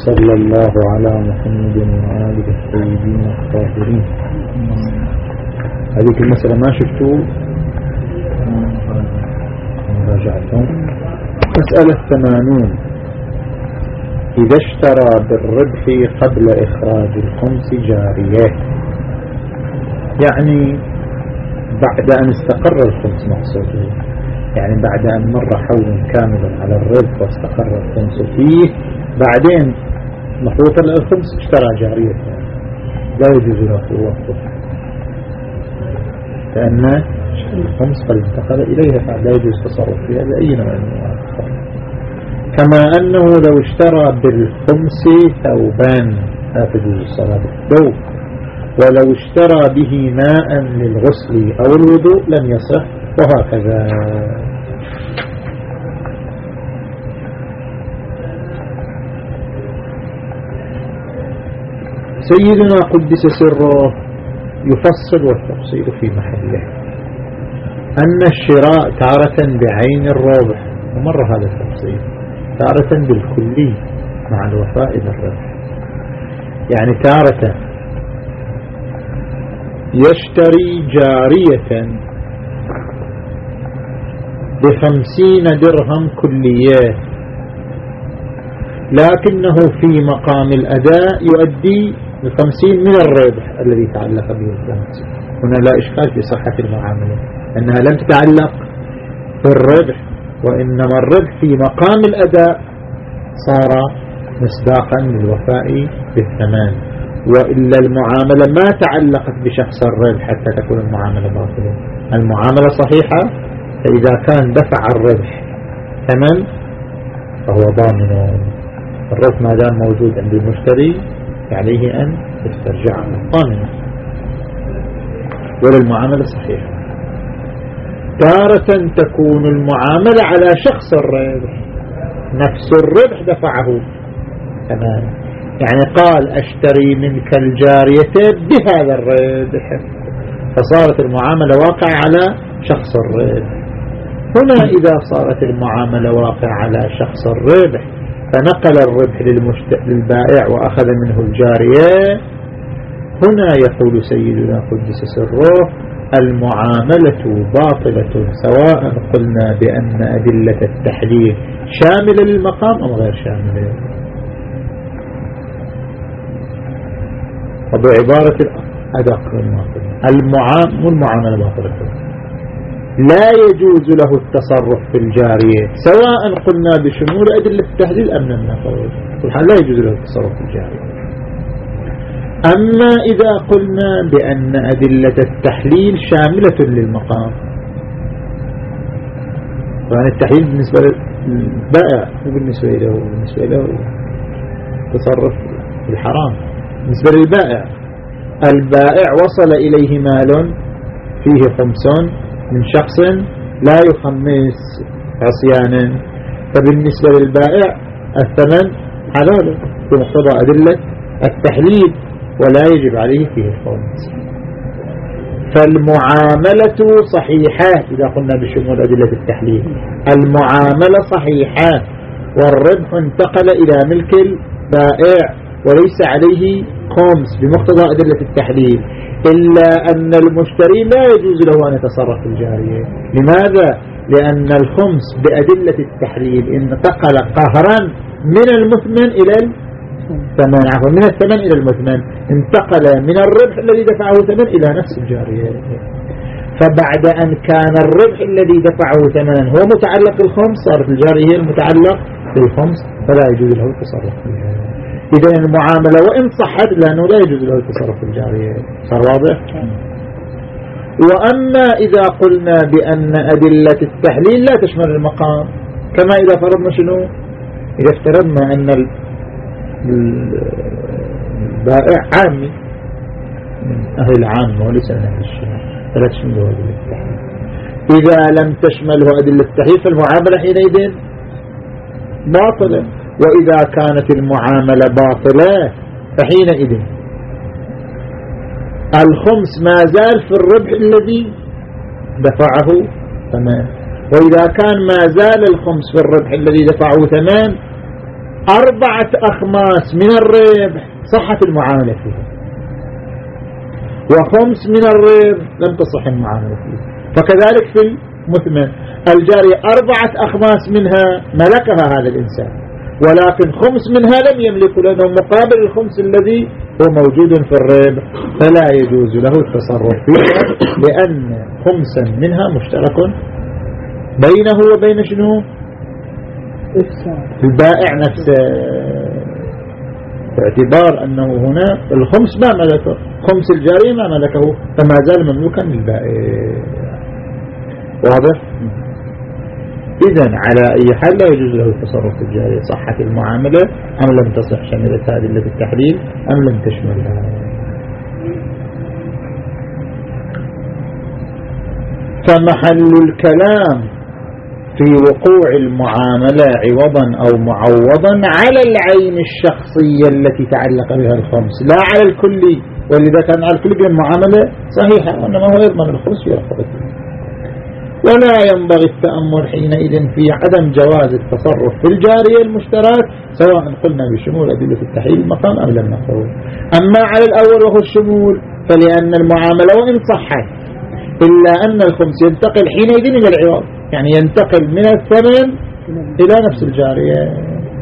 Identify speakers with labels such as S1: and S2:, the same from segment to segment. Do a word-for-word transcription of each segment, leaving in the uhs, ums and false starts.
S1: وصلى الله على محمد وآله الطيبين الطاهرين. هذه المسألة ما شفتوا راجعتهم. مسألة ثمانون: إذا اشترى بالربح قبل إخراج الخمس جارية، يعني بعد أن استقر الخمس مقصوده، يعني بعد أن مر حول كامل على الربح واستقر الخمس فيه، بعدين مخلوط الخمس اشترى جارية، لا يجوز له وقته، لأن الخمس قد انتقل إليها، فلا يجوز تصرف فيها بأي نوع من الآخر. كما أنه لو اشترى بالخمس ثوبان لا تجوز الصلاة بالثوب، ولو اشترى به ماء للغسل أو الوضوء لم يصح، وهكذا. سيدنا قدس سره يفصل والتفصيل في محله أن الشراء تارة بعين الربح، ومر هذا التفصيل، تارة بالكلي مع الوفاء بالربح. يعني تارة يشتري جارية بخمسين درهم كلية، لكنه في مقام الأداء يؤدي الخمسين من الربح الذي تعلق به الخمس. هنا لا إشكال في صحة المعاملة، أنها لم تتعلق بالربح، وإنما الربح في مقام الأداء صار مصداقا للوفاء بالثمان، وإلا المعاملة ما تعلقت بشخص الربح حتى تكون المعاملة باطلة. المعاملة صحيحة فإذا كان دفع الربح ثمن فهو ضامن. الربح ما دام موجود عند المشتري عليه أن يسترجعه ضامنا، ولا المعاملة صحيحة. تارة تكون المعاملة على شخص الربح، نفس الربح دفعه ثمن، يعني قال أشتري منك الجارية بهذا الربح، فصارت المعاملة واقع على شخص الربح. هنا إذا صارت المعاملة واقع على شخص الربح فنقل الربح للبائع وأخذ منه الجارية، هنا يقول سيدنا قدس سره: المعاملة باطلة، سواء قلنا بأن أدلة التحليل شاملة للمقام أو غير شاملة. وبعبارة الأدق المعاملة باطلة، لا يجوز له التصرف في الجارية، سواء قلنا بشمول أدلة التحليل أم لم نقل، والحال لا يجوز له التصرف في الجارية. أما إذا قلنا بأن أدلة التحليل شاملة للمقام، فأن التحليل بالنسبة للبائع وبالنسبة له بالنسبة له تصرف في الحرام. بالنسبة للبائع، البائع وصل إليه مال فيه خمس من شخص لا يخمس عصيانا، فبالنسبة للبائع الثمن حلال بمقتضى أدلة التحليل، ولا يجب عليه فيه الخمس. فالمعاملة صحيحة إذا قلنا بشمول أدلة التحليل، المعاملة صحيحة، والربح انتقل إلى ملك البائع وليس عليه خمس بمقتضى أدلة التحليل، إلا أن المشتري لا يجوز له أن يتصرف في الجارية. لماذا؟ لأن الخمس بأدلة التحليل انتقل قهرا من المثمن إلى الثمن، عفوا من الثمن إلى المثمن، انتقل من الربح الذي دفعه ثمن إلى نفس الجارية. فبعد أن كان الربح الذي دفعه ثمن هو متعلق بالخمس، صارت الجارية المتعلق بالخمس، فلا يجوز له التصرف في الجارية. إذا المعاملة وإن صحت لأنه لا يجوز له التصرف في الجارية. صار واضح؟ وأما إذا قلنا بأن أدلة التحليل لا تشمل المقام، كما إذا فرضنا شنو؟ إذا افترضنا أن البائع عامي من أهل العامة وليس من أهل الشرع، فلا تشمله أدلة التحليل. إذا لم تشمله أدلة التحليل فالمعاملة حينئذ باطلة، وإذا كانت المعاملة باطلة فحينئذ الخمس ما زال في الربح الذي دفعه ثمان، وإذا كان ما زال الخمس في الربح الذي دفعه ثمان أربعة أخماس من الربح صحت المعاملة فيها، وخمس من الربح لم تصح المعاملة فيها. فكذلك في المثمن الجارية أربعة أخماس منها ملكها هذا الإنسان، ولكن خمس منها لم يملك، لأنه مقابل الخمس الذي هو موجود في الربح، فلا يجوز له التصرف فيها، لأن خمسا منها مشترك بينه وبين شنو؟ البائع نفسه، باعتبار أنه هنا الخمس ما ملكه، خمس الجارية ما ملكه، فما زال مملوكا للبائع. واضح؟ إذن على أي حال لا يجوز له التصرف في الجارية. صحت المعاملة أم لم تصح؟ شملت هذه أدلة التحليل أم لم تشملها؟ فمحل الكلام في وقوع المعاملة عوضا أو معوضا على العين الشخصية التي تعلق بها الخمس، لا على الكلي. ولذا كان على الكلي المعاملة صحيحة، وإنما هو يضمن الخمس في رقبته. ولا ينبغي التأمل حينئذ في عدم جواز التصرف في الجارية المشترك، سواء قلنا بشمول أدلة التحليل المقام أم لم نقول. أما على الأول وهو الشمول، فلأن المعاملة وإن صحت إلا أن الخمس ينتقل حينئذ إلى العوض، يعني ينتقل من الثمن إلى نفس الجارية،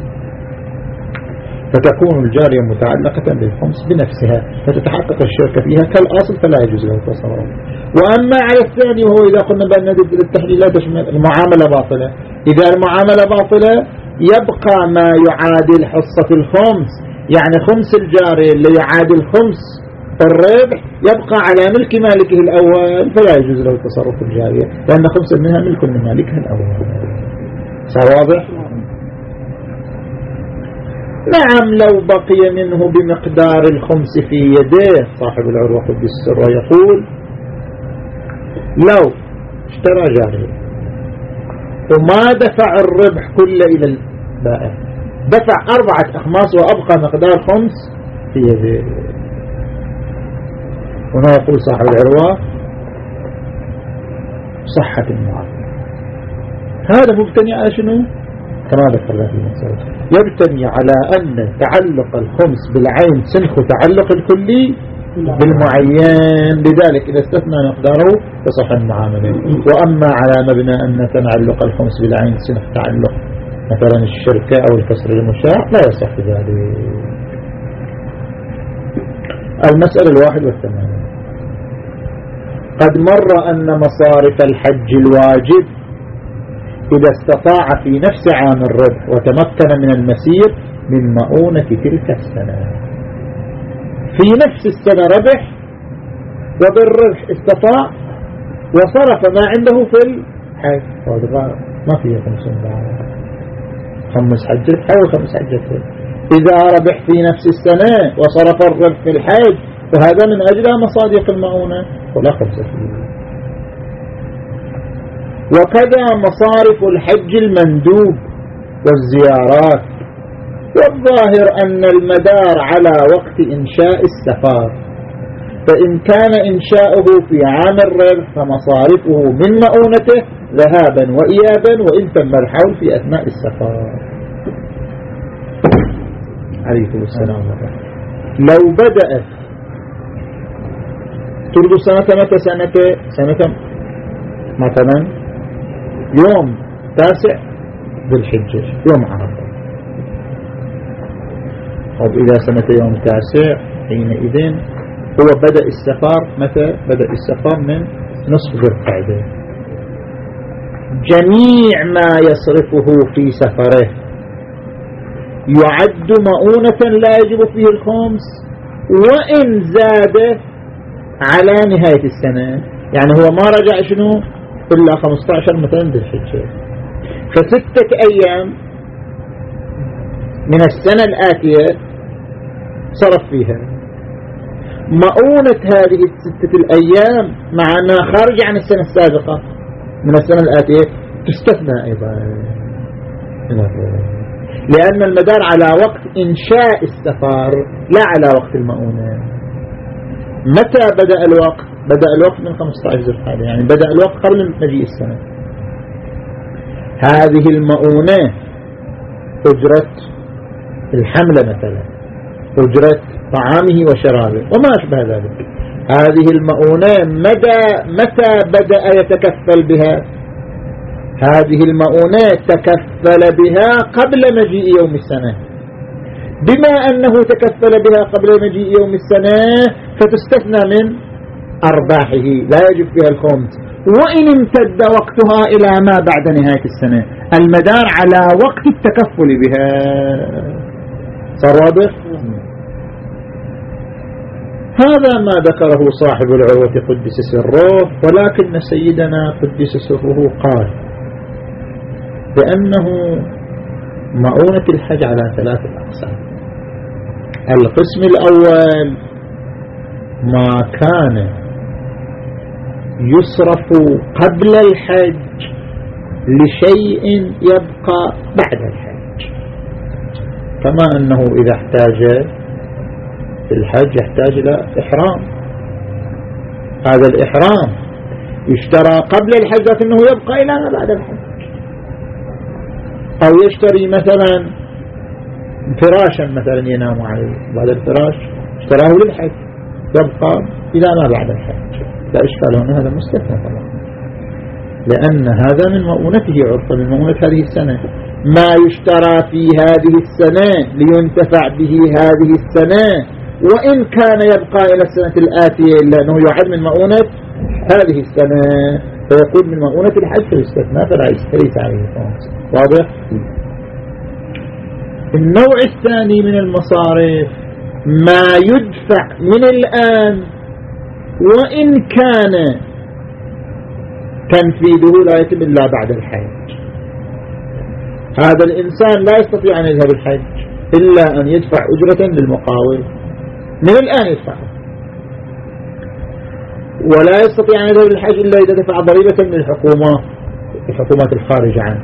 S1: فتكون الجارية متعلقة بالخمس بنفسها، فتتحقق الشركة فيها كالأصل، فلا يجوز له التصرف. وأما على الثاني وهو إذا قلنا بأن التحليل لا تشمل المعاملة باطلة، إذا المعاملة باطلة يبقى ما يعادل حصة الخمس، يعني خمس الجارية اللي يعادل خمس الربح يبقى على ملك مالكه الأول، فلا يجوز له التصرف في الجارية، لأن خمس منها ملك من مالكها الأول. واضح؟ نعم، لو بقي منه بمقدار الخمس في يديه، صاحب العروة بالسر يقول لو اشترى جارية وما دفع الربح كله إلى البائع، دفع أربعة أخماس وأبقى مقدار خمس في يديه، هنا يقول صاحب العروة صحة المعاملة. هذا مبتني على شنو؟ كما ذكرنا في المسألة، يبتني على أن تعلق الخمس بالعين سنخ تعلق الكلي بالمعين، لذلك إذا استثنى مقداره تصح المعاملة. وأما على مبنى أن تعلق الخمس بالعين سنخ تعلق مثلا الشركة أو الكسر المشاع لا يصح ذلك. المسألة الواحد والثمانين، قد مر أن مصارف الحج الواجب إذا استطاع في نفس عام الربح وتمكن من المسير من مؤونة تلك السنة، في نفس السنة ربح وبالربح استطاع وصرف ما عنده في الحج، ما فيه خمسين بعد خمس حجة حول خمس حجة. إذا ربح في نفس السنة وصرف الربح في الحج، وهذا من أجل مصادق المؤونة ولا خمسة فيه. وكذا مصارف الحج المندوب والزيارات. والظاهر أن المدار على وقت إنشاء السفر، فإن كان إنشاؤه في عام الربح فمصارفه من مؤونته ذهابا وإيابا، وإن تم الحول في أثناء السفر. عليكم السلام. لو بدأت تريد سنة متى؟ سنة سنة مثلا يوم تاسع بالحجة، يوم عرفة. طب إذا سنة يوم تاسع حينئذ هو بدأ السفر متى؟ بدأ السفر من نصف ذي القعدة. جميع ما يصرفه في سفره يعد مؤونة لا يجب فيه الخمس، وإن زاد على نهاية السنة، يعني هو ما رجع شنو إلا خمسة عشر مثلا بالحجة، فستة أيام من السنة الآتية صرف فيها. مؤونة هذه الستة الأيام مع أنها خارجة عن السنة السابقة من السنة الآتية تستثنى أيضا، لأن المدار على وقت إنشاء السفر لا على وقت المؤونة. متى بدأ الوقت؟ بدأ الوقت من خمسة عشر ذي القعدة، يعني بدأ الوقت قبل مجيء السنة. هذه المؤونة أجرت الحملة مثلا، أجرة طعامه وشرابه وما أشبه ذلك. هذه المؤونة مدى متى بدأ يتكفل بها؟ هذه المؤونة تكفل بها قبل مجيء يوم السنة. بما أنه تكفل بها قبل مجيء يوم السنة فتستثنى من أرباحه، لا يجب فيها الخمس، وإن امتد وقتها إلى ما بعد نهاية السنة، المدار على وقت التكفل بها. صار واضح؟ هذا ما ذكره صاحب العروة قدس سره، ولكن سيدنا قدس سره قال بأنه مؤونة الحج على ثلاثة أقسام. القسم الأول ما كان يصرف قبل الحج لشيء يبقى بعد الحج، كما أنه إذا احتاج في الحج يحتاج إلى إحرام، هذا الإحرام يشترى قبل الحج لكنه يبقى إلى ما بعد الحج. أو يشتري مثلا فراشا مثلا ينام عليه، بعد الفراش اشتراه للحج يبقى إلى ما بعد الحج، لا إشكال هنا، هذا مستثنى طبعا، لأن هذا من مؤونته عرفا، من مؤونة هذه السنة. ما يشترى في هذه السنة لينتفع به هذه السنة وإن كان يبقى إلى السنة الآتية، لأنه يعد من مؤونة هذه السنة فيكون من مؤونة الحج فيستثنى فلا يستريس عليه. واضح؟ النوع الثاني من المصارف ما يدفع من الآن وإن كان تنفيذه لا يتم إلا بعد الحج. هذا الإنسان لا يستطيع أن يذهب الحج إلا أن يدفع أجرة للمقاول من الآن يدفع، ولا يستطيع أن يذهب الحج إلا إذا دفع ضريبة من الحكومة، الحكومات الخارجة عنه،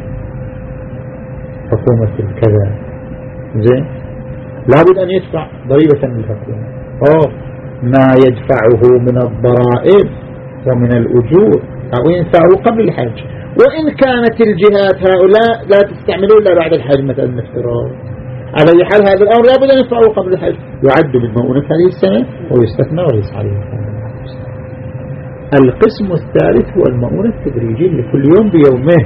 S1: حكومة الكذا، زين، لابد أن يدفع ضريبة من الحكومة. أوه ما يدفعه من الضرائب ومن الأجور أو ينفعه قبل الحج، وإن كانت الجهات هؤلاء لا تستعملون إلا بعد الحج مثلا الافتراض. على أي حال هذا الأمر لابد أن يدفعه قبل الحج، يعد من مؤونة هذه السنة ويستثنى وليس عليه. القسم الثالث هو المؤونة التدريجي لكل يوم بيومه،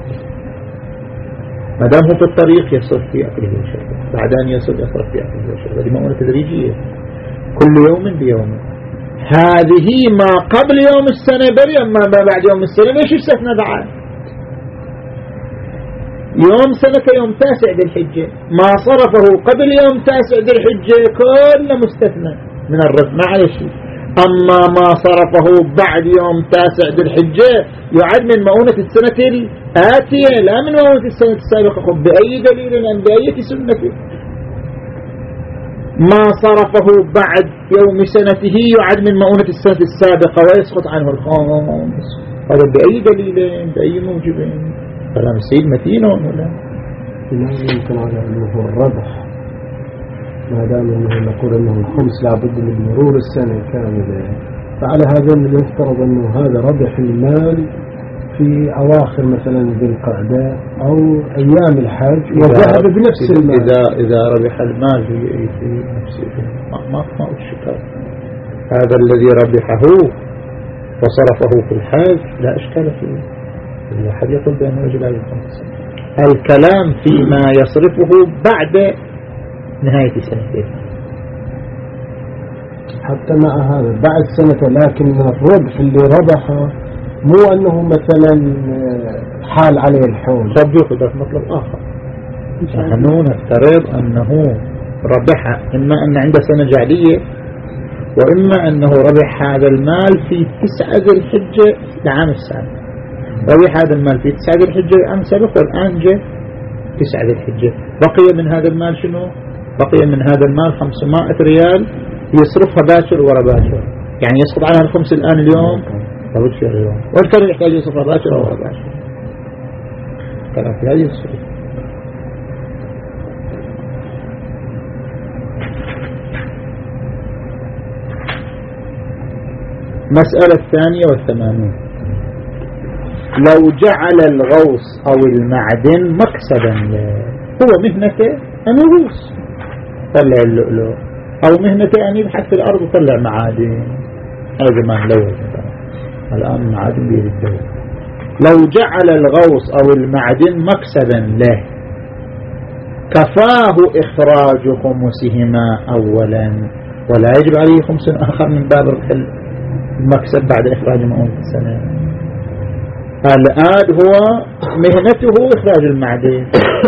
S1: ما دام هو في الطريق يصرف في أكله وشربه، بعد أن يصل يصرف في أكله وشربه، هذه مؤونة تدريجية كل يوم بيومه. هذه ما قبل يوم السنة بري، أما ما بعد يوم السنة ليش يستثنى بعد؟ يوم سنة يوم تاسع ذي الحجة ما صرفه قبل يوم تاسع ذي الحجة كله مستثنى من الرفع ما عليه شيء. أما ما صرفه بعد يوم تاسع ذي الحجة يعد من مؤونة السنة الآتية لا من مؤونة السنة السابقة. خب بأي دليل أم بأي سنة؟ ما صرفه بعد يوم سنته يعد من مؤونة السنة السابقة ويسقط عنه الخامس. هذا بأي دليل بأي موجب؟ كلام السيد متين ولا
S2: لا يمكن على أنه هو الربح، ما دام أنه نقول أنه الخمس لابد من مرور السنة كاملة، فعلى هذا يفترض أنه هذا ربح المال في أواخر مثلا ذي القعدة أو أيام الحج وذهب بنفس المال.
S1: إذا إذا ربح المال في في نفسه ما ما ما الشكاية. هذا الذي ربحه وصرفه في الحج لا إشكال فيه، الواحد يقول بأنه يجب عليه الخمس. الكلام فيما يصرفه بعد نهاية سنتين
S2: حتى مع هذا بعد سنة، لكن الربح اللي ربحه مو أنه مثلا حال عليه الحول.
S1: طب يأخذ مطلب آخر، نحن نفترض أنه ربح إما أن عنده سنة جعلية وإما أنه ربح هذا المال في تسعة ذي الحجة العام السابق. ربح هذا المال في تسعة ذي الحجة العام السابق والآن جاء تسعة ذي الحجة، بقي من هذا المال شنو؟ بقي من هذا المال خمسمائة ريال يصرفها باكر ورا باكر، يعني يسقط عنها الخمس الآن اليوم لابد فيها اليوم، وإيش كان يحتاج يصرفها باكر ورا باكر؟ كلام في هذه الصورة. مسألة الثانية والثمانون، لو جعل الغوص أو المعدن مكسبا هو مهنته أم يغوص؟ طلع اللؤلؤ، أو مهنته يعني يبحث في الأرض وطلع معادن. هذا زمان لو الآن معادن بيد الدولة. لو جعل الغوص أو المعدن مكسبا له كفاه إخراج خمسهما أولا، ولا يجب عليه خمس آخر من باب ربح المكسب بعد إخراج مؤونة السنة. الآن هو مهنته إخراج المعدن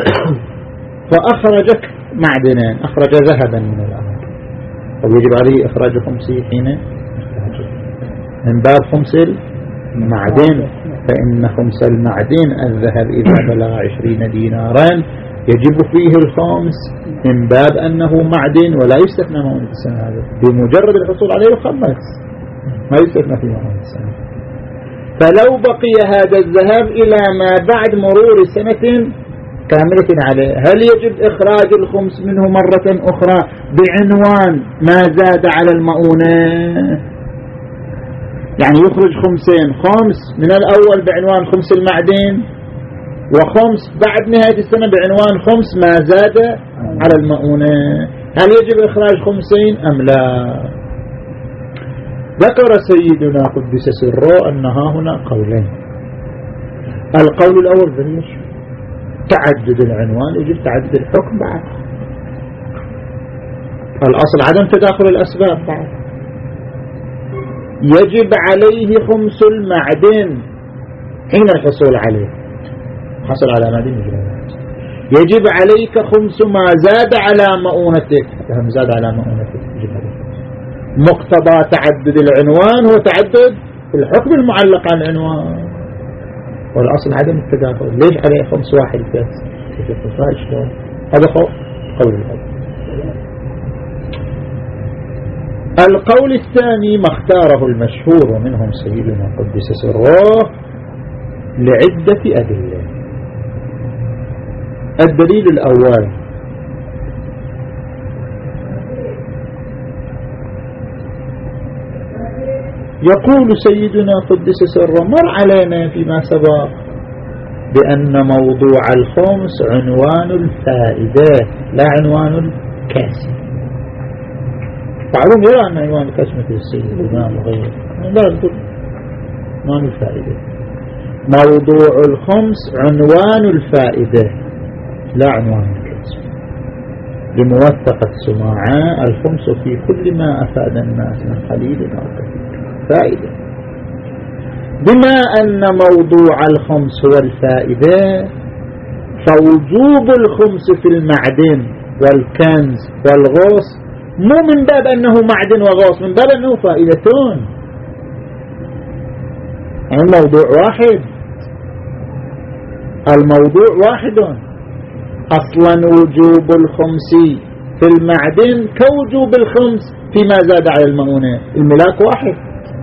S1: فأخرجك معدنين، أخرج ذهبا من الأرض، ويجب عليه إخراج خمسه حين من باب خمس المعدن، فإن خمس المعدن الذهب إذا بلغ عشرين دينارا يجب فيه الخمس من باب أنه معدن ولا يستثنى مؤونة السنة. هذا بمجرد الحصول عليه الخمس ما يستثنى في مؤونة السنة. فلو بقي هذا الذهب إلى ما بعد مرور سنة كاملة عليه، هل يجب إخراج الخمس منه مرة أخرى بعنوان ما زاد على المؤونة؟ يعني يخرج خمسين، خمس من الأول بعنوان خمس المعدن، وخمس بعد نهاية السنة بعنوان خمس ما زاد على المؤونة. هل يجب إخراج خمسين أم لا؟ ذكر سيدنا قدس سره أنها هنا قولين. القول الأول بليش تعدد العنوان يجب تعدد الحكم بعد، الأصل عدم تداخل الأسباب بعد. يجب عليه خمس المعدن حين الحصول عليه، حصل على معدن يجب عليك خمس ما زاد على مؤونتك، هم زاد على مؤونتك يجب عليك. مقتضى تعدد العنوان هو تعدد الحكم المعلق على العنوان، والأصل عدم التداخل. ليش عليه خمس واحد بس؟ هذا قول الأول. القول الثاني ما اختاره المشهور ومنهم سيدنا قدس سره لعدة أدلة. الدليل الأول يقول سيدنا قدس سره مر علينا فيما سبق بأن موضوع الخمس عنوان الفائدة لا عنوان الكاسب. معلوم يرى أن عنوان الكاسب مثل السيد الإمام وغيره، لا يقول عنوان الفائدة. موضوع الخمس عنوان الفائدة لا عنوان الكاسب. لموثقة سماعة الخمس في كل ما أفاد الناس من قليل أو كثير فائدة. بما أن موضوع الخمس هو الفائدة فوجوب الخمس في المعدن والكنز والغوص مو من باب أنه معدن وغوص، من باب أنه فائدتون، يعني الموضوع واحد، الموضوع واحد. أصلا وجوب الخمس في المعدن كوجوب الخمس فيما زاد على المؤونة، الملاك واحد.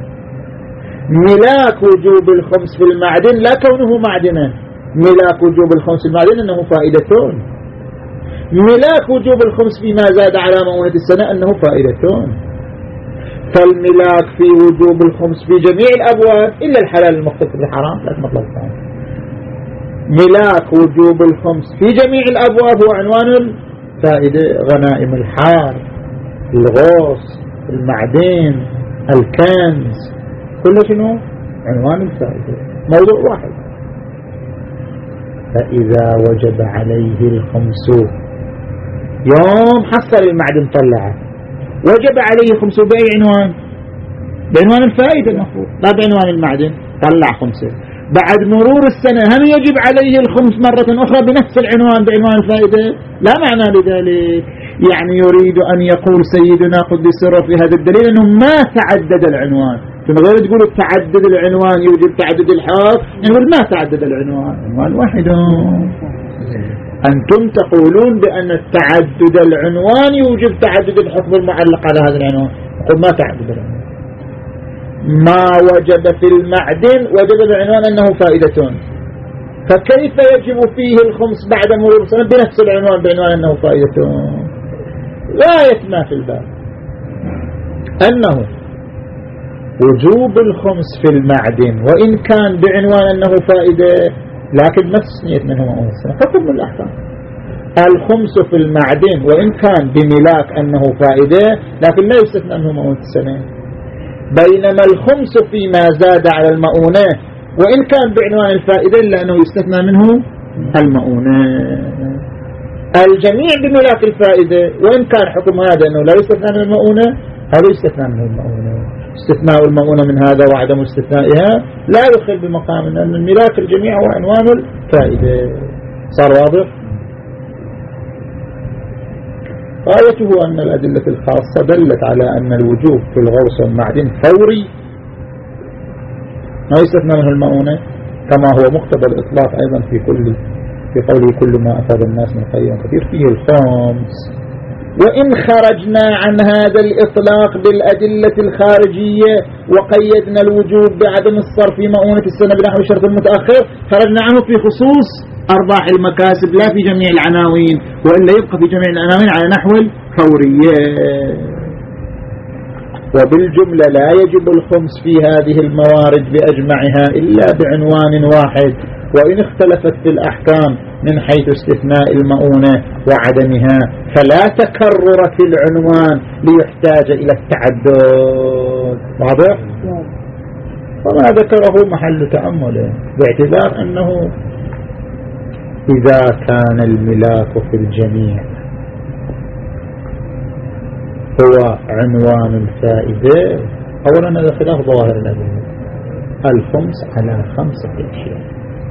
S1: ملاك وجوب الخمس في المعدن لا كونه معدنا، ملاك وجوب الخمس في المعدن أنه فائدتون. ملاك وجوب الخمس فيما زاد على مؤونة السنة أنه فائدتون. فالملاك في وجوب الخمس في جميع الأبواب إلا الحلال المختص بالحرام لا مطلب ثاني. ملاك وجوب الخمس في جميع الأبواب هو عنوان الفائدة، غنائم الحار، الغوص، المعدن، الكنز، كل شنو عنوان الفائدة، موضوع واحد. فإذا وجب عليه الخمس يوم حصل المعدن طلعه وجب عليه خمس بأي عنوان؟ بعنوان الفائدة المفروض لا بعنوان المعدن. طلع خمسة بعد مرور السنة هم يجب عليه الخمس مرة أخرى بنفس العنوان بعنوان الفائدة؟ لا معنى لذلك. يعني يريد أن يقول سيدنا قدس سره في هذا الدليل أنه ما تعدد العنوان. من غير تقولوا تعدد العنوان يوجد تعدد الحق، نقول ما تعدد العنوان، عنوان واحد. أنتم تقولون بأن تعدد العنوان يوجب تعدد الحكم المعلق على هذا العنوان، نقول ما تعدد العنوان. ما وجب في المعدن وجب العنوان أنه فائدتون، فكيف يجب فيه الخمس بعد مرور سنة بنفس العنوان بعنوان أنه فائدتون؟ غاية ما في الباب أنه وجوب الخمس في المعدن وإن كان بعنوان أنه فائدة لكن ما تسنيت منه مؤونة السنة، حكم من الأحكام. الخمس في المعدن وإن كان بملاك أنه فائدة لكن لا يستثنى منه مؤونة السنة، بينما الخمس فيما زاد على المؤونة وإن كان بعنوان الفائدة إلا أنه يستثنى منه المؤونة. الجميع بملاك الفائدة وإن كان حكم هذا أنه لا يستثنى من المؤونة، هذا يستثنى منه المؤونة. استثناء المؤونة من هذا وعدم استثنائها لا يخل بمقام أن الملاك الجميع هو عنوان الفائدة. صار واضح؟ غايته أن الأدلة الخاصة دلت على أن الوجوب في الغوص والمعدن فوري ما يستثنى منه المؤونة، كما هو مقتضى الإطلاق أيضا في كل في قوله كل ما أفاد الناس من خير كثير فيه الخمس. وإن خرجنا عن هذا الإطلاق بالأدلة الخارجية وقيدنا الوجوب بعدم الصرف في مؤونة السنة بنحو الشرط المتأخر خرجنا عنه في خصوص أرباح المكاسب لا في جميع العناوين، وإلا يبقى في جميع العناوين على نحو الفورية. وبالجملة لا يجب الخمس في هذه الموارد بأجمعها إلا بعنوان واحد، وإن اختلفت في الأحكام من حيث استثناء المؤونة وعدمها فلا تكرر في العنوان ليحتاج إلى التعدد. واضح؟ وما ذكره محل تأمل باعتبار أنه إذا كان الملاك في الجميع هو عنوان الفائدة، أولا هذا خلاف ظاهر الأدلة. الخمس على خمسة أشياء: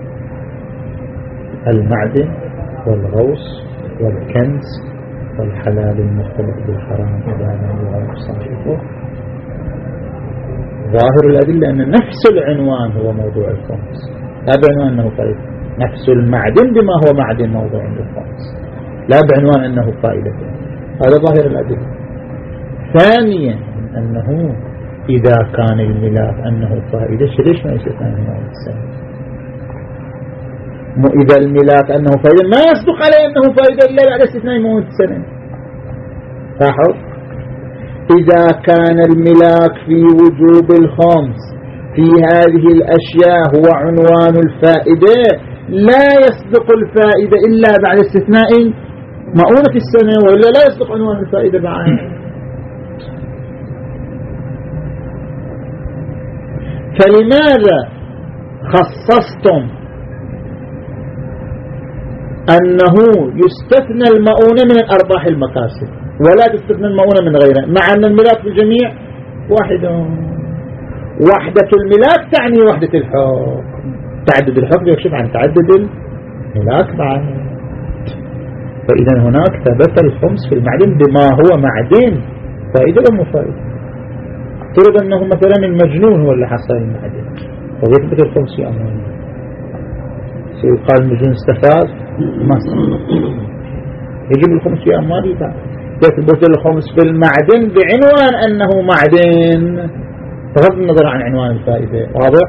S1: المعدن والغوص والكنز والحلال المختلط بالحرام إذا لم يعرف صاحبه. ظاهر الأدلة أن نفس العنوان هو موضوع الخمس، لا بعنوان أنه فائدة. نفس المعدن بما هو معدن موضوع الخمس، لا بعنوان أنه فائدة. هذا ظاهر الأدلة. ثانيا أنه إذا كان الملاك أنه فائدة ليش ما يستثنى منه السنة؟ مو إذا الملاك أنه فائدة ما يصدق عليه أنه فائدة إلا بعد استثناء موت السنة. لاحظ، إذا كان الملاك في وجوب الخمس في هذه الأشياء هو عنوان الفائدة لا يصدق الفائدة إلا بعد استثناء مؤونة السنة، ولا لا يصدق عنوان الفائدة بعد. فلماذا خصصتم أنه يستثنى المؤونة من الأرباح المكاسب ولا تستثنى المؤونة من غيرها، مع أن الملاك في الجميع واحدة؟ وحدة الملاك تعني وحدة الحكم. تعدد الحكم يكشف عن تعدد الملاك بعد. فإذا هناك ثبت الخمس في المعدن بما هو معدن فائدة ولا فائدة. تريد أنه مثلا المجنون هو اللي حصل المعدن ويثبت الخمس في أمانه، سيقال المجنون استفاد ما يجب الخمس في أمانه، يثبت الخمس في المعدن بعنوان أنه معدن بغض النظر عن عنوان الفائدة. واضح؟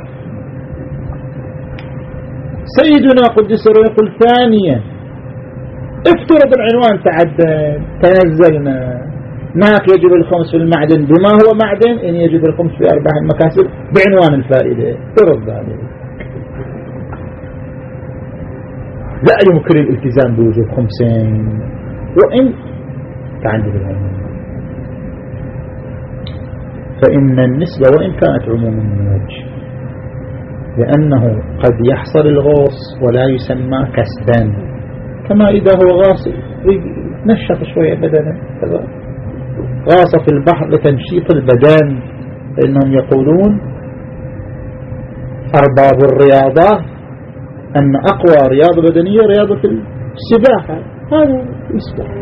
S1: سيدنا قدس سره يقول ثانيا افترض العنوان تعدد تنزلنا هناك يجب الخمس في المعدن بما هو معدن، إن يجب الخمس في أرباح المكاسب بعنوان الفائدة. افترض ذلك لا يمكن الالتزام بوجود خمسين وإن تعدد العنوان، فإن النسبة وإن كانت عموما من وجه، لأنه قد يحصل الغوص ولا يسمى كسبا، كما إذا هو غاص نشط شوية بدنا غاص في البحر لتنشيط البدن، فإنهم يقولون أرباب الرياضة أن أقوى رياضة بدنية رياضة السباحة. هذا يسبح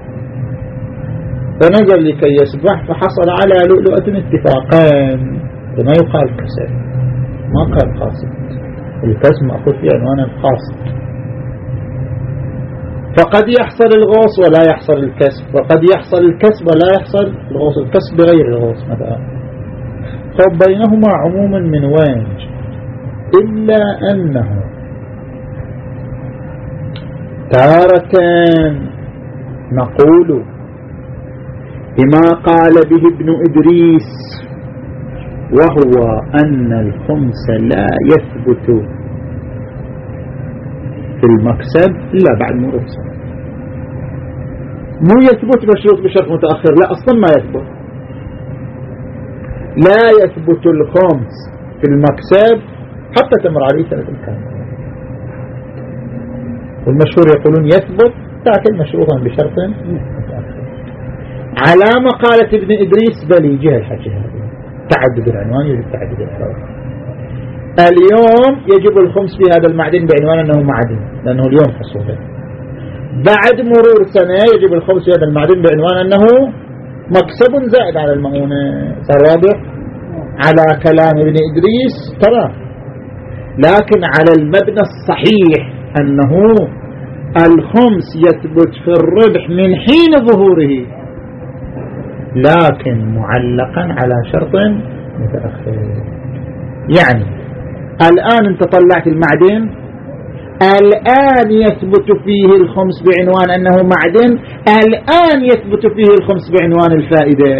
S1: فنزل لكي يسبح فحصل على لؤلؤة اتفاقين، فما يقال كسب، ما قال قاصد. الكسب مأخذ في عنوان القاصد. فقد يحصل الغوص ولا يحصل الكسب، وقد يحصل الكسب ولا يحصل الغوص، الكسب بغير الغوص مثلا. فبينهما عموما من وجه، إلا أنه تارة نقول بما قال به ابن إدريس، وهو أن الخمس لا يثبت في المكسب إلا بعد مرور سنة. مو يثبت مشروط بشرط متأخر، لا أصلا ما يثبت. لا يثبت الخمس في المكسب حتى تمر عليه سنة كاملة. والمشهور يقولون يثبت تأكل مشروطا بشرط متأخر. على مقالة ابن إدريس بل يجيها الحكي هذا تعدد العنوان يجب تعدد الحرارة. اليوم يجب الخمس في هذا المعدن بعنوان أنه معدن لأنه اليوم حصوله. بعد مرور سنة يجب الخمس في هذا المعدن بعنوان أنه مكسب زائد على المؤونة. صار واضح؟ على كلام ابن إدريس ترى، لكن على المبنى الصحيح أنه الخمس يثبت في الربح من حين ظهوره، لكن معلقا على شرط متأخر. يعني الآن انت طلعت المعدن، الآن يثبت فيه الخمس بعنوان أنه معدن، الآن يثبت فيه الخمس بعنوان الفائدة،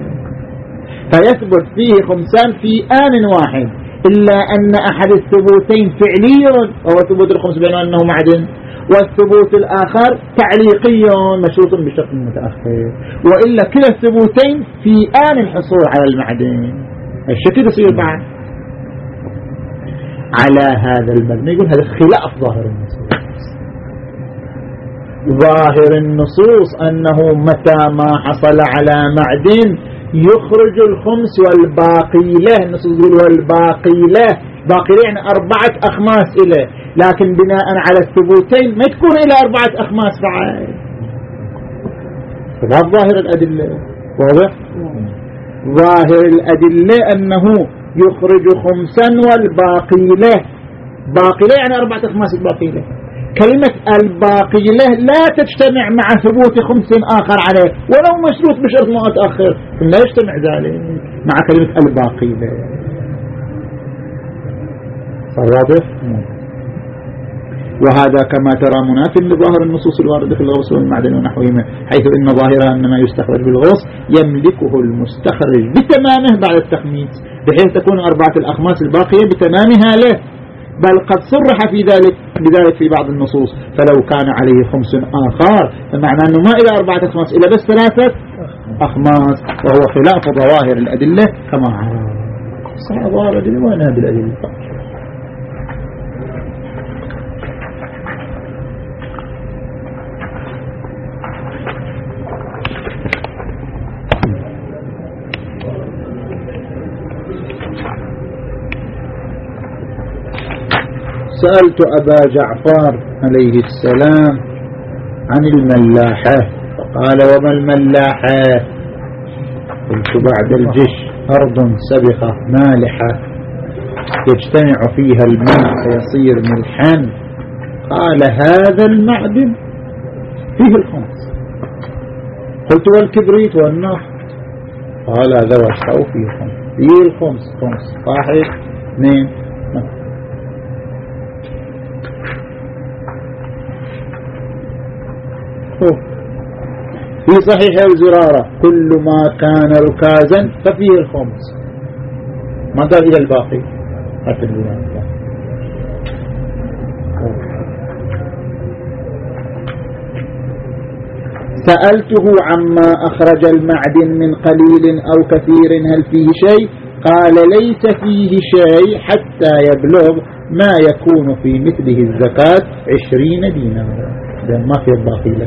S1: فيثبت فيه خمسان في آن واحد، إلا أن أحد الثبوتين فعلي وهو ثبوت الخمس بعنوان أنه معدن، والثبوت الآخر تعليقي مشروط بشرط متأخر، وإلا كلا الثبوتين في آن الحصول على المعدن. الشكل يصير بعد على هذا المبنى. يقول هذا خلاف ظاهر النصوص. ظاهر النصوص أنه متى ما حصل على معدن يخرج الخمس والباقي له. النصوص يقول والباقي له، باقي له يعني أربعة أخماس إليه، لكن بناء على الثبوتين ما تكون إلى أربعة أخماس بعد. هذا ظاهر الأدلة. واضح؟ ظاهر الأدلة أنه يخرج خمسا والباقي له، باقي له يعني أربعة أخماس الباقي له. كلمة الباقي له لا تجتمع مع ثبوت خمس آخر عليه ولو مشروط بشرط متأخر، لا يجتمع ذلك مع كلمة الباقي له. صار واضح؟ وهذا كما ترى مناف لظاهر النصوص الواردة في الغوص والمعدن ونحوهما، حيث إن ظاهرها أن ما يستخرج بالغوص يملكه المستخرج بتمامه بعد التخميس، بحيث تكون أربعة الأخماس الباقية بتمامها له، بل قد صرح في ذلك بذلك في بعض النصوص. فلو كان عليه خمس آخر فمعنى أنه ما إلى أربعة أخماس إلى بس ثلاثة أخماس، وهو خلاف ظواهر الأدلة كما عرف. صحيح ظواهر الأدلة وأنا بالأدلة. سألت أبا جعفر عليه السلام عن الملاحة فقال وما الملاحة؟ قلت بعد الجش أرض سبخة مالحة يجتمع فيها الماء فيصير ملحا. قال هذا المعدن فيه الخمس. قلت والكبريت والنفط؟ قال هذا وشو فيه الخمس. فيه الخمس خمس واحد اثنين. في صحيح الزرارة كل ما كان ركازا ففيه الخمس، ما قال إلى الباقي. سألته عما أخرج المعدن من قليل أو كثير هل فيه شيء؟ قال ليس فيه شيء حتى يبلغ ما يكون في مثله الزكاة عشرين دينار، لأن ما في الباقي له.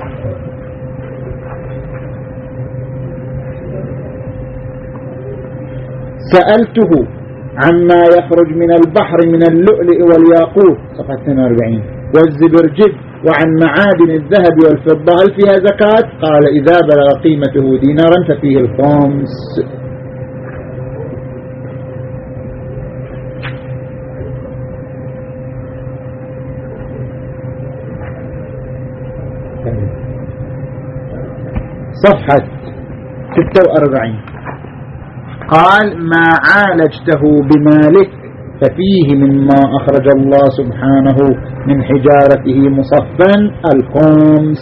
S1: سألته عما يخرج من البحر من اللؤلؤ والياقوت صفحة اثنين وأربعين والزبرجد وعن معادن الذهب والفضة هل فيها زكاة؟ قال إذا بلغ قيمته دينارا ففيه الخمس. صفحة ستة وأربعين قال ما عالجته بمالك ففيه مما أخرج الله سبحانه من حجارته مصفا الخمس.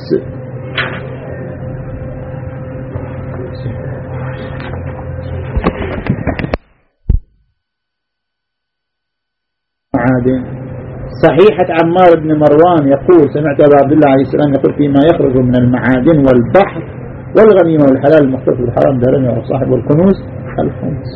S1: معادن صحيحة عمار بن مروان يقول سمعت أبا عبد الله عليه السلام يقول فيما يخرج من المعادن والبحر والغنيمة والحلال المختلف بالحرام دارمي وصاحب والكنوز الخمس.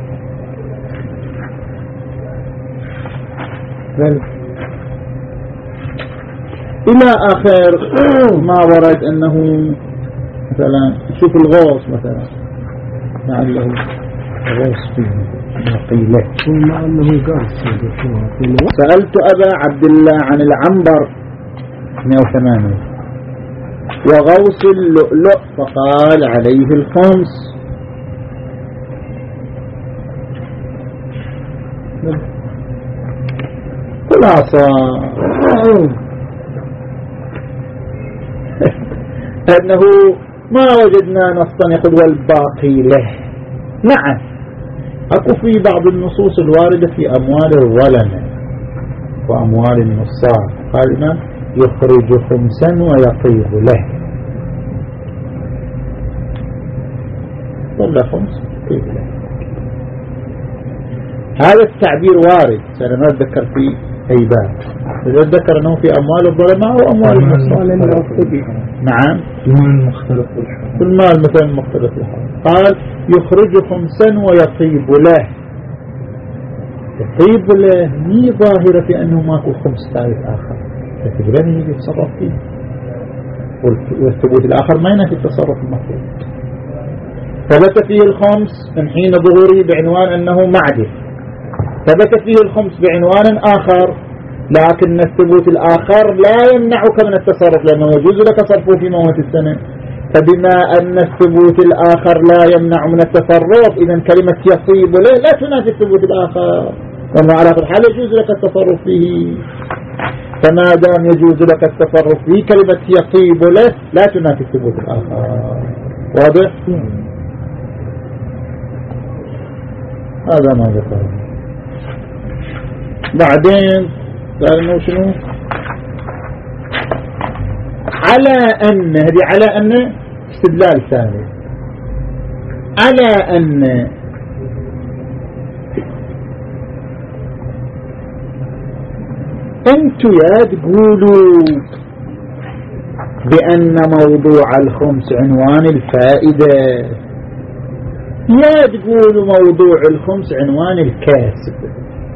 S1: إلى آخر ما ورد أنه مثلا شوف الغوص مثلا لعله غوص فيه ما قيله. سألت أبا عبد الله عن العنبر مئة وثمانية وغوص اللؤلؤ فقال عليه الخمس. خلاصة أنه ما وجدنا نصا يقول والباقي له. نعم أكو في بعض النصوص الواردة في أموال الظلمة وأموال النصاب قال ما يخرج خمسا ويطيب له ولا خمس يطيب له. هذا التعبير وارد. أنا ما أتذكر في أي باب إذا أتذكر أنه في أموال الظلماء أو أموال النصاب. نعم
S3: المال مختلف بالحرام.
S1: المال مثلا مختلف بالحرام. قال يخرج خمسا ويطيب له. يطيب له مي ظاهرة في أنه ماكو خمس ثالث آخر فتقدر يجي يتصرف فيه والثبوت الآخر ما ينافي التصرف المفروض. ثبت فيه الخمس من حين ظهوره بعنوان أنه معدل. ثبت فيه الخمس بعنوان آخر لكن الثبوت الآخر لا يمنعك من التصرف لأنه يجوز لك صرفه في موت السنة. فبما أن الثبوت الآخر لا يمنع من التصرف إذن كلمة يطيب له لا تنافي الثبوت الآخر وأنه على كل حال يجوز لك التصرف فيه. فما دام يجوز لك التصرف فيه كلمة يطيب له لا تنافي الثبوت الآخر. واضح؟ هذا ما ذكر. بعدين قال انه شنو على ان هذه على ان استدلال ثاني على ان انتوا يا تقولوا بان موضوع الخمس عنوان الفائدة يا تقولوا موضوع الخمس عنوان الكاسب.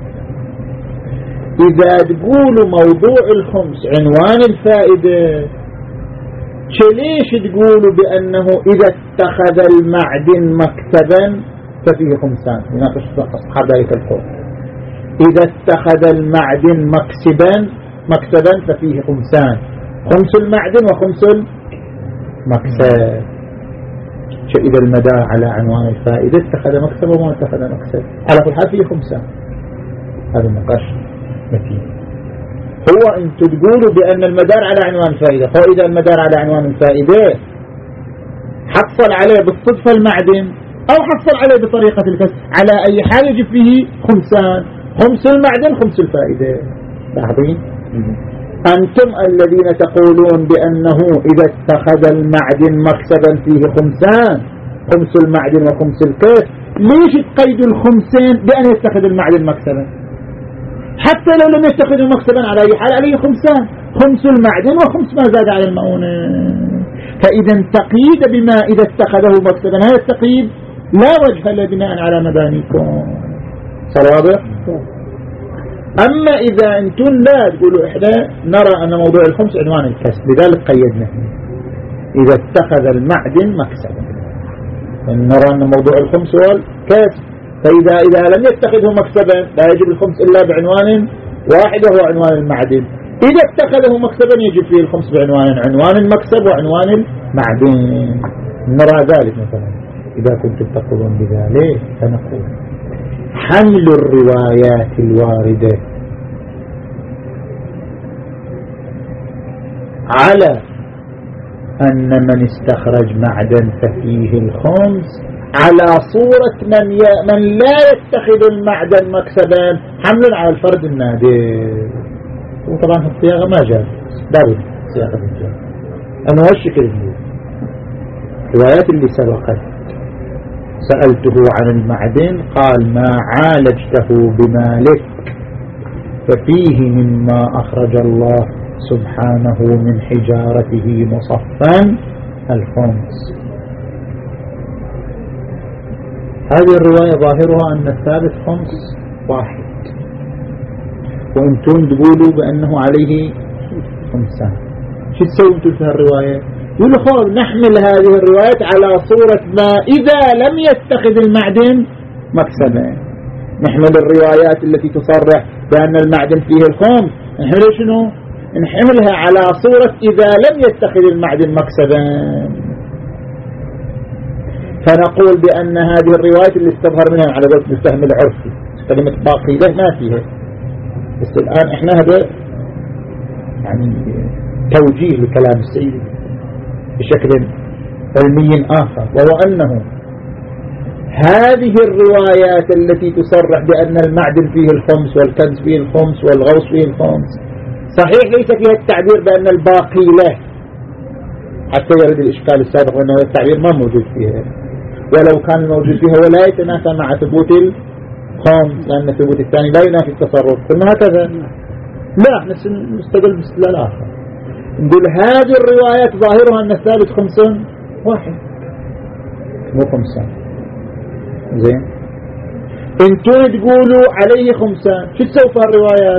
S1: إذا تقولوا موضوع الخمس عنوان الفائدة ليش تقولوا بأنه إذا اتخذ المعدن مكتبا ففيه خمسان؟ هناك أصحاب ذلك القول إذا اتخذ المعدن مكسبا مكتبا ففيه خمسان. خمس المعدن وخمس المكسب. إذا المدار على عنوان الفائدة اتخذ مكسب وما اتخذ مكسب على كل حال فيه خمسان. هذا النقاش متين. هو انتم تقولوا بأن المدار على عنوان الفائدة. فإذا المدار على عنوان الفائدة حصل عليه بالصدفة المعدن أو حصل عليه بطريقة الكسب على أي حال يجب فيه خمسان. خمس المعدن خمس الفائدة. لاحظين أنتم الذين تقولون بأنه إذا اتخذ المعدن مكسبا فيه خمسان خمس المعدن وخمس الكسب. ليش تقيدوا الخمسين بأن يتخذ المعدن مكسبا حتى لو لم يتخذوا مكسبا على أي حال عليه خمسان. خمس المعدن وخمس ما زاد على المؤونة. فإذا تقييد بما إذا اتخذه مكسبا هذا التقييد لا وجه له بناء على مبانيكم. صوابه. أما إذا أنتم لا تقولوا إحنا نرى أن موضوع الخمس عنوان الكسب لذلك قيدنا إذا اتخذ المعدن مكسبا نرى أن موضوع الخمس هو الكسب. فإذا إذا لم يتخذه مكسبا لا يجب الخمس إلا بعنوان واحد وهو عنوان المعدن. إذا اتخذه مكسبا يجب فيه الخمس بعنوان عنوان المكسب وعنوان المعدن. نرى ذلك مثلا. إذا كنتم تقولون بذلك فنقول حمل الروايات الواردة على أن من استخرج معدن ففيه الخمس على صورة من, ي... من لا يتخذ المعدن مكسبا حمل على الفرد النادر. وطبعا الصياغة ما جاء داود صياغة الجاء أنا هالشكل الروايات اللي سبقت سألته عن المعدن قال ما عالجته بمالك ففيه مما أخرج الله سبحانه من حجارته مصفا الخمس. هذه الرواية ظاهرها أن الثالث خمس واحد، وأنتم تقولوا بأنه عليه خمسان. شو تسوي أنتم في الرواية؟ يقولوا خلاص نحمل هذه الروايات على صورة ما إذا لم يتخذ المعدن مكسبا. نحمل الروايات التي تصرح بأن المعدن فيه الخمس نحملها شنو؟ نحملها على صورة إذا لم يتخذ المعدن مكسبا، فنقول بأن هذه الروايات اللي استظهر منها على ذلك الفهم العرفي كلمة باقيلة ما فيها، بس الآن احنا هذا يعني توجيه لكلام السيد بشكل علمي آخر، وهو أنه هذه الروايات التي تصرح بأن المعدن فيه الخمس والكنز فيه الخمس والغوص فيه الخمس صحيح ليس فيها التعبير بأن الباقي له، حتى يرد الإشكال السابق وأنه التعبير ما موجود فيها، ولو كان موجود فيها ولا يتنافى مع ثبوت الخمس لأن الثبوت الثاني لا ينافي التصرف. قلنا هكذا لا، نستدل باستدلال آخر نقول هذه الروايات ظاهرها أن الثالث خمس واحد مو خمسان. زين انتوا تقولوا عليه خمسان، شو تسوي في الروايات؟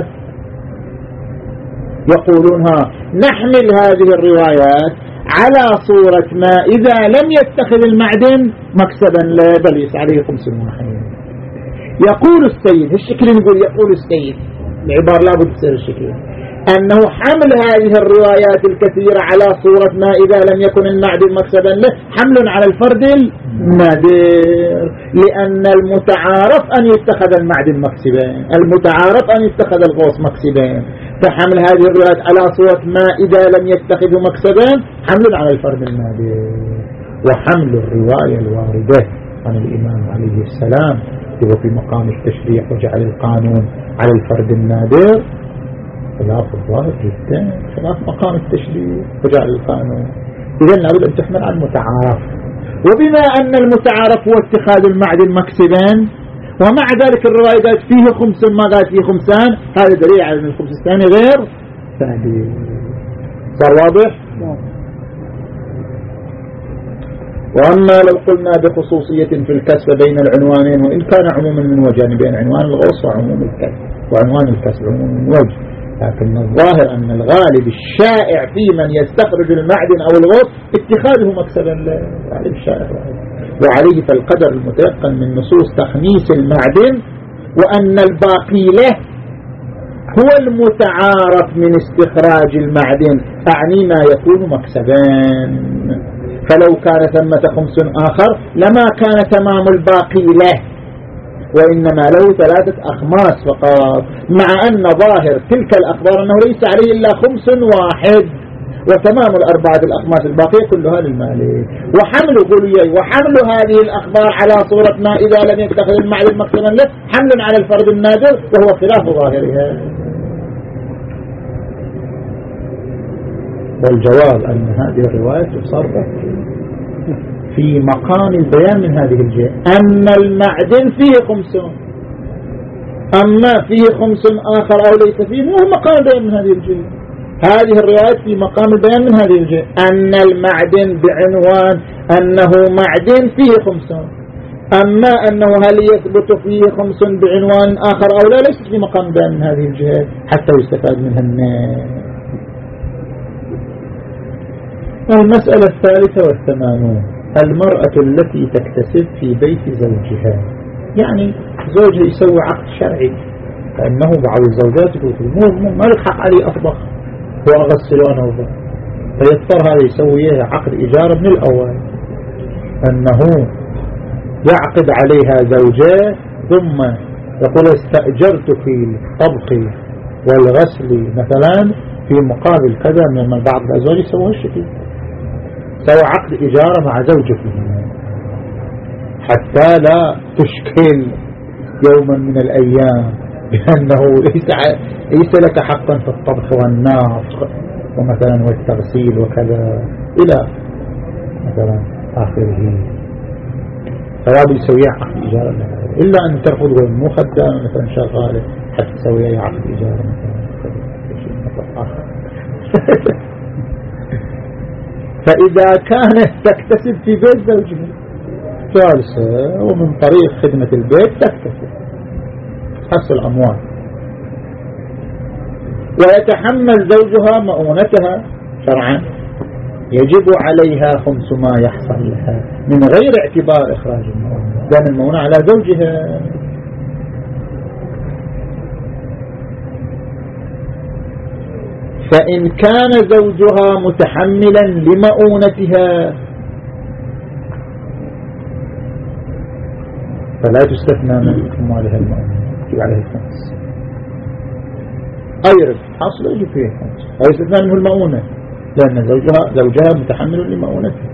S1: يقولون ها نحمل هذه الروايات على صورة ما إذا لم يتخذ المعدن مكسبا لا بل عليه خمس واحد. يقول السيد الشكل نقول يقول السيد العبارة لا بد تصير الشكل أنه حمل هذه الروايات الكثيرة على صورة ما إذا لم يكن المعدن مكسبا له حمل على الفرد النادر، لأن المتعارف أن يتخذ المعدن مكسبا، المتعارف أن يتخذ الغوص مكسبا، فحمل هذه الروايات على صورة ما إذا لم يتخذ مكسبا حمل على الفرد النادر. وحمل الرواية الواردة عن الإمام عليه السلام هو في مقام التشريع وجعل القانون على الفرد النادر خلاف الظاهر جدا، خلاف مقام التشريع وجعل القانون. إذن لابد أن تحمل على المتعارف، وبما أن المتعارف هو اتخاذ المعدن مكسبا، ومع ذلك الرواية قالت فيه خمس ما قالت فيه خمسان، هذا دليل على أن الخمس الثاني غير ثابت. صار واضح؟ وأما لو قلنا بخصوصية في الكسب بين العنوانين، وإن كان عموما من وجهين بين عنوان الغوص وعموم الكسب وعنوان الكسب عموما من وجه، لكن الظاهر أن الغالب الشائع في من يستخرج المعدن أو الغوص اتخاذه مكسبا الغالب الشائع، وعليه فالقدر المتيقن من نصوص تخميس المعدن وأن الباقي له هو المتعارف من استخراج المعدن، أعني ما يكون مكسبان. فلو كان ثمة خمس آخر لما كان تمام الباقي له، وإنما له ثلاثة أخماس فقط، مع أن ظاهر تلك الأخبار أنه ليس عليه إلا خمس واحد، وتمام الأربعة الأخماس الباقية كلها للمالك. وحمل قولي وحمل هذه الأخبار على صورة ما إذا لم يتخذ المعدن مكسبا له حمل على الفرد النادر وهو خلاف ظاهرها. والجواب أن هذه الرواية تصرف في مقام البيان من هذه الجهة أن المعدن فيه خمسون، أما فيه خمس آخر أو ليس فيه مو مقام البيان من هذه الجهة. هذه الرواية في مقام البيان من هذه الجهة أن المعدن بعنوان أنه معدن فيه خمسون، أما أنه هل يثبت فيه خمس بعنوان آخر أو لا ليس في مقام البيان من هذه الجهة حتى يستفاد منها الناس. المسألة الثالثة والثمانون المرأة التي تكتسب في بيت زوجها، يعني زوجها يسوي عقد شرعي، فإنه بعض الزوجات يقول مو ما لك حق علي أطبخ وأغسل وأنا أوضح، فيضطر هذا يسوي عقد إجارة من الأول، أنه يعقد عليها زوجة ثم يقول استأجرتك الطبخ والغسل مثلا في مقابل كذا. من بعض الأزواج يسوي الشكل، سوى عقد إجارة مع زوجته حتى لا تشكل يوما من الأيام بأنه ليس, ليس لك حقا في الطبخ والناط ومثلا والتغسيل وكذا إلى مثلا آخره. ثواب يسويها عقد إجارة إلا أن ترفض غير مو خدام مثلا شغالة حتى تسويها عقد إجارة مثلا. فإذا كانت تكتسب في بيت زوجها جالسة ومن طريق خدمة البيت تكتسب تحصل أموال ويتحمل زوجها مؤونتها شرعا يجب عليها خمس ما يحصل لها من غير اعتبار إخراج المؤونة لأن المؤونة على زوجها. فإن كان زوجها متحملا لمؤونتها فلا تستثنى من أموالها المؤونة يجب عليها الخمس. أي رزق حصل يجب فيه الخمس لا يستثنى منه المؤونة لأن زوجها, زوجها متحمل لمؤونتها.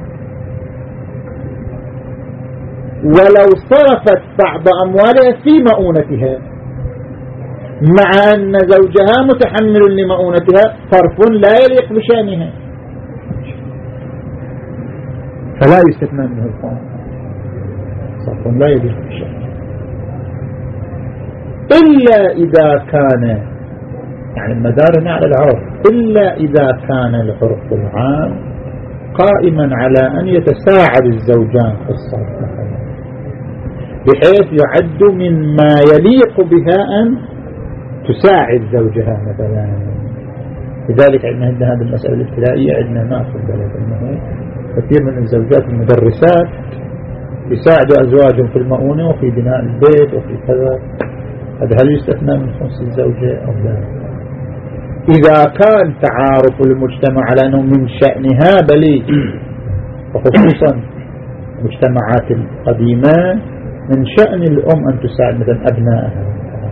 S1: ولو صرفت بعض أموالها في مؤونتها مع أن زوجها متحمل لمؤونتها صرف لا يليق بشأنها فلا يستثنى منه الخمس صرف لا يليق بشأنها إلا إذا كان يعني المدار هنا على العرف إلا إذا كان العرف العام قائما على أن يتساعد الزوجان في الصرف بحيث يعد مما يليق بها أن تساعد زوجها مثلا. لذلك عندنا هذه المسألة الابتدائية عندنا ما في البلد أنه كثير من الزوجات المدرسات يساعدوا أزواجهم في المؤونة وفي بناء البيت وفي كذا. هذا هل يستثنى من خمس الزوجة أو لا؟ إذا كان تعارف المجتمع على أنه من شأنها بلي وخصوصا المجتمعات القديمة من شأن الأم أن تساعد مثلا أبنائها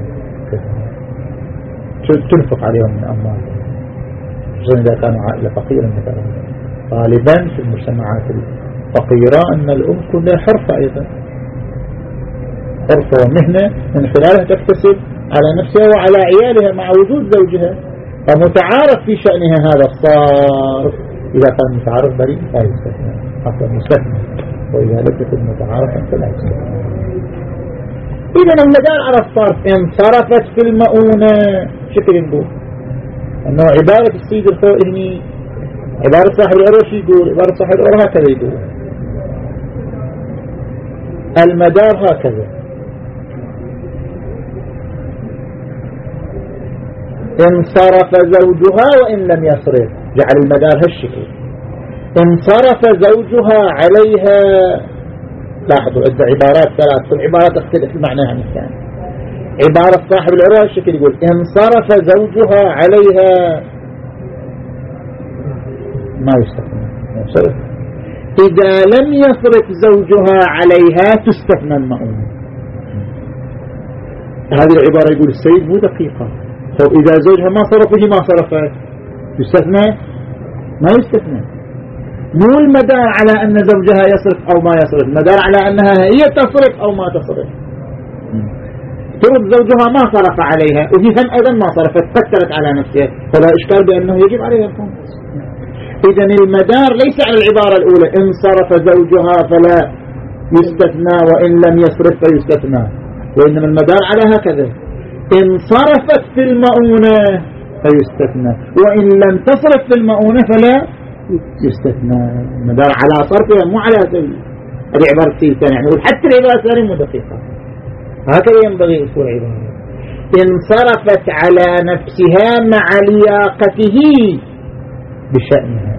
S1: تنفق عليهم من أموالهم خصوصا إذا كانوا عائلة فقيرة مثلا. غالبا في المجتمعات الفقيرة أن الأم كلها حرفة أيضا حرفة ومهنة من خلالها تكتسب على نفسها وعلى عيالها مع وجود زوجها فمتعارف في شأنها هذا الصارف. إذا كان متعارف بريء لا يستثنى حتى مستثنى وإذا لم يكن متعارفا فلا يستثنى. إذا المدار على الصرف إن صرفت في المؤونة شكل نقول أنه عبارة السيد الخوئني عبارة صاحب العروش يقول عبارة صاحب العروش هكذا يقول المدار هكذا إن صرف زوجها وإن لم يصرف جعل المدار هالشكل. إن صرف زوجها عليها لاحظوا عدة عبارات ثلاث كل عبارة تختلف المعنى عن الثاني. عبارة صاحب العروة الشكل يقول إن صرف زوجها عليها ما يستثنى صرف. إذا لم يصرف زوجها عليها تستثنى المؤونة. هذه العبارة يقول السيد مو دقيقة. إذا زوجها ما صرفه ما صرفت يستثنى ما يستثنى. مو المدار على أن زوجها يصرف أو ما يصرف المدار على أنها هي تصرف أو ما تصرف. ترد زوجها ما صرف عليها وهي هم أيضا ما صرفت قتلت على نفسها فلا إشكال بأنه يجب عليها الخمس. إذن المدار ليس على العبارة الأولى إن صرف زوجها فلا يستثنى وإن لم يصرف فيستثنى وإنما المدار على هكذا إن صرفت في المؤونة فيستثنى وإن لم تصرف في المؤونة فلا يستثنى. المدار على صرفها مو على سبيل هذه عبارة الثانية يعني حتى العبارة الثانية مو دقيقة هكذا ينبغي أصول عبارة. إن صرفت على نفسها مع لياقته بشأنها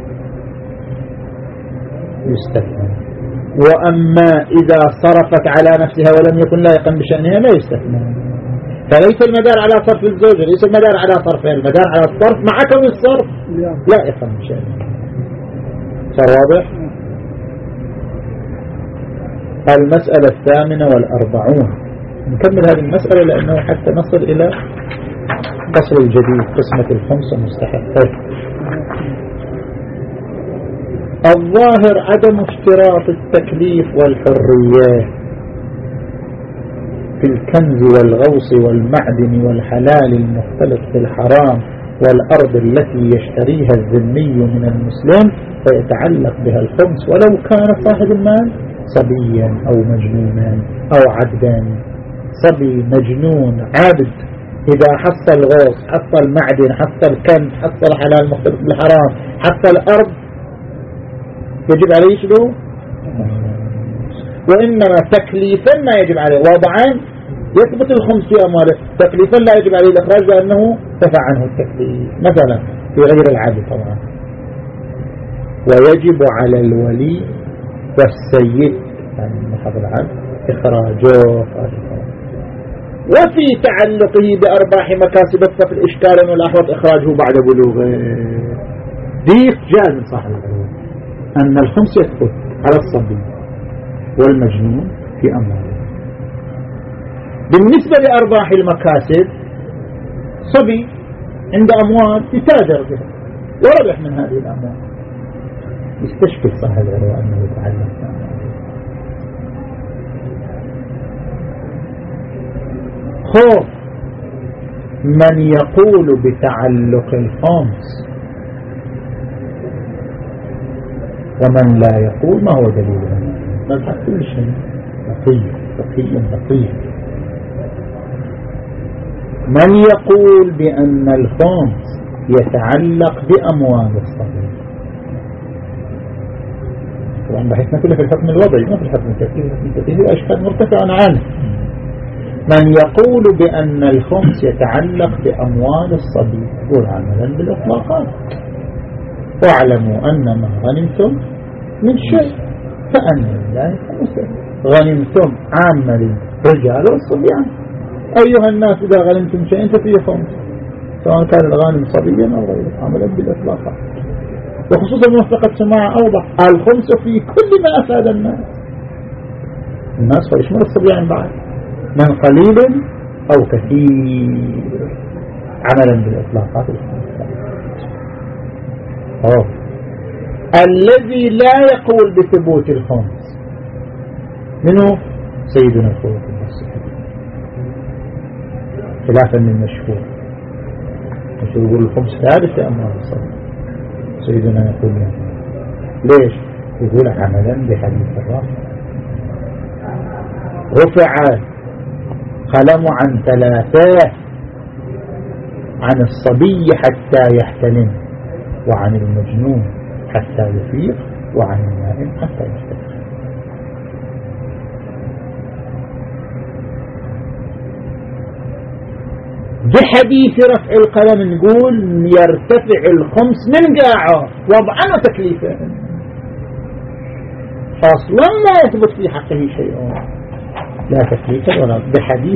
S1: يستثنى. وأما إذا صرفت على نفسها ولم يكن لائقا بشأنها لا يستثنى. فليس المدار على صرف الزوجة ليس المدار على صرفها المدار على الصرف مع كون الصرف لائقا بشأنها. صار واضح؟ المسألة الثامنة والأربعون نكمل هذه المسألة لأنه حتى نصل إلى فصل الجديد قسمة الخمسة مستحقة. الظاهر عدم اشتراط التكليف والحرية في الكنز والغوص والمعدن والحلال المختلط في الحرام والأرض التي يشتريها الذمي من المسلم فيتعلق بها الخمس ولو كان صاحب المال صبيا أو مجنونا أو عبدا. صبي مجنون عبد إذا حصل غوص حصل معدن حصل كنز حصل حلال مختلف بالحرام حصل أرض يجب عليه شنو؟ وإنما تكليفا ما يجب عليه. وضعا يثبت الخمس في أمواله، تكليفا لا يجب عليه الإخراج لأنه دفع عنه التكليف مثلا في غير العادة طبعا. ويجب على الولي والسيد يعني محض العبد إخراجه. وفي تعلقه بأرباح مكاسب الصف الإشكال والأحوط إخراجه بعد بلوغه. ضيق جاء من صاحب العلوم أن الخمس يثبت على الصبي والمجنون في أمواله. بالنسبة لأرباح المكاسب صبي عند أموال يتاجر بها وربح من هذه الأموال يستشكل صاحب العلوم أنه يتعلم. خوف من يقول بتعلق الخمس ومن لا يقول ما هو دليله؟ نلحق كل شيء لطيف لطيف لطيف. من يقول بأن الخمس يتعلق بأموال الصبي طبعا بحثنا كله في الحكم الوضعي ما في الحكم التكليفي. التكليفي أشكال مرتفعة عنه. من يقول بأن الخمس يتعلق بأموال الصبي يقول عملا بالإطلاقات. واعلموا أن ما غنمتم من شيء فأن الله خمسه. غنمتم عامل رجال والصبيان. أيها الناس إذا غنمتم شيء ففيه خمس سواء كان الغانم صبيا أو غيره عملا بالإطلاقات. وخصوصا موثقة سماع أوضح الخمس في كل ما أفاد الناس. الناس فيشمل الصبيان بعد من قليل أو كثير عملا بالإطلاقات الخمسة. أوه. الذي لا يقول بثبوت الخمس منه سيدنا الخوف المسيح خلافا من مشهور يقول الخمس ثابت أمام الصلاة. سيدنا يقول له ليش؟ يقول عملا بحديث الرافع رفع قلم عن ثلاثة عن الصبي حتى يحتلم وعن المجنون حتى يفيق وعن النائم حتى يستيقظ. بحديث رفع القلم نقول يرتفع الخمس من قاعه وضعا وتكليفا أصلا لا يثبت في حقه شيء لا تكليفا ولا بحديث.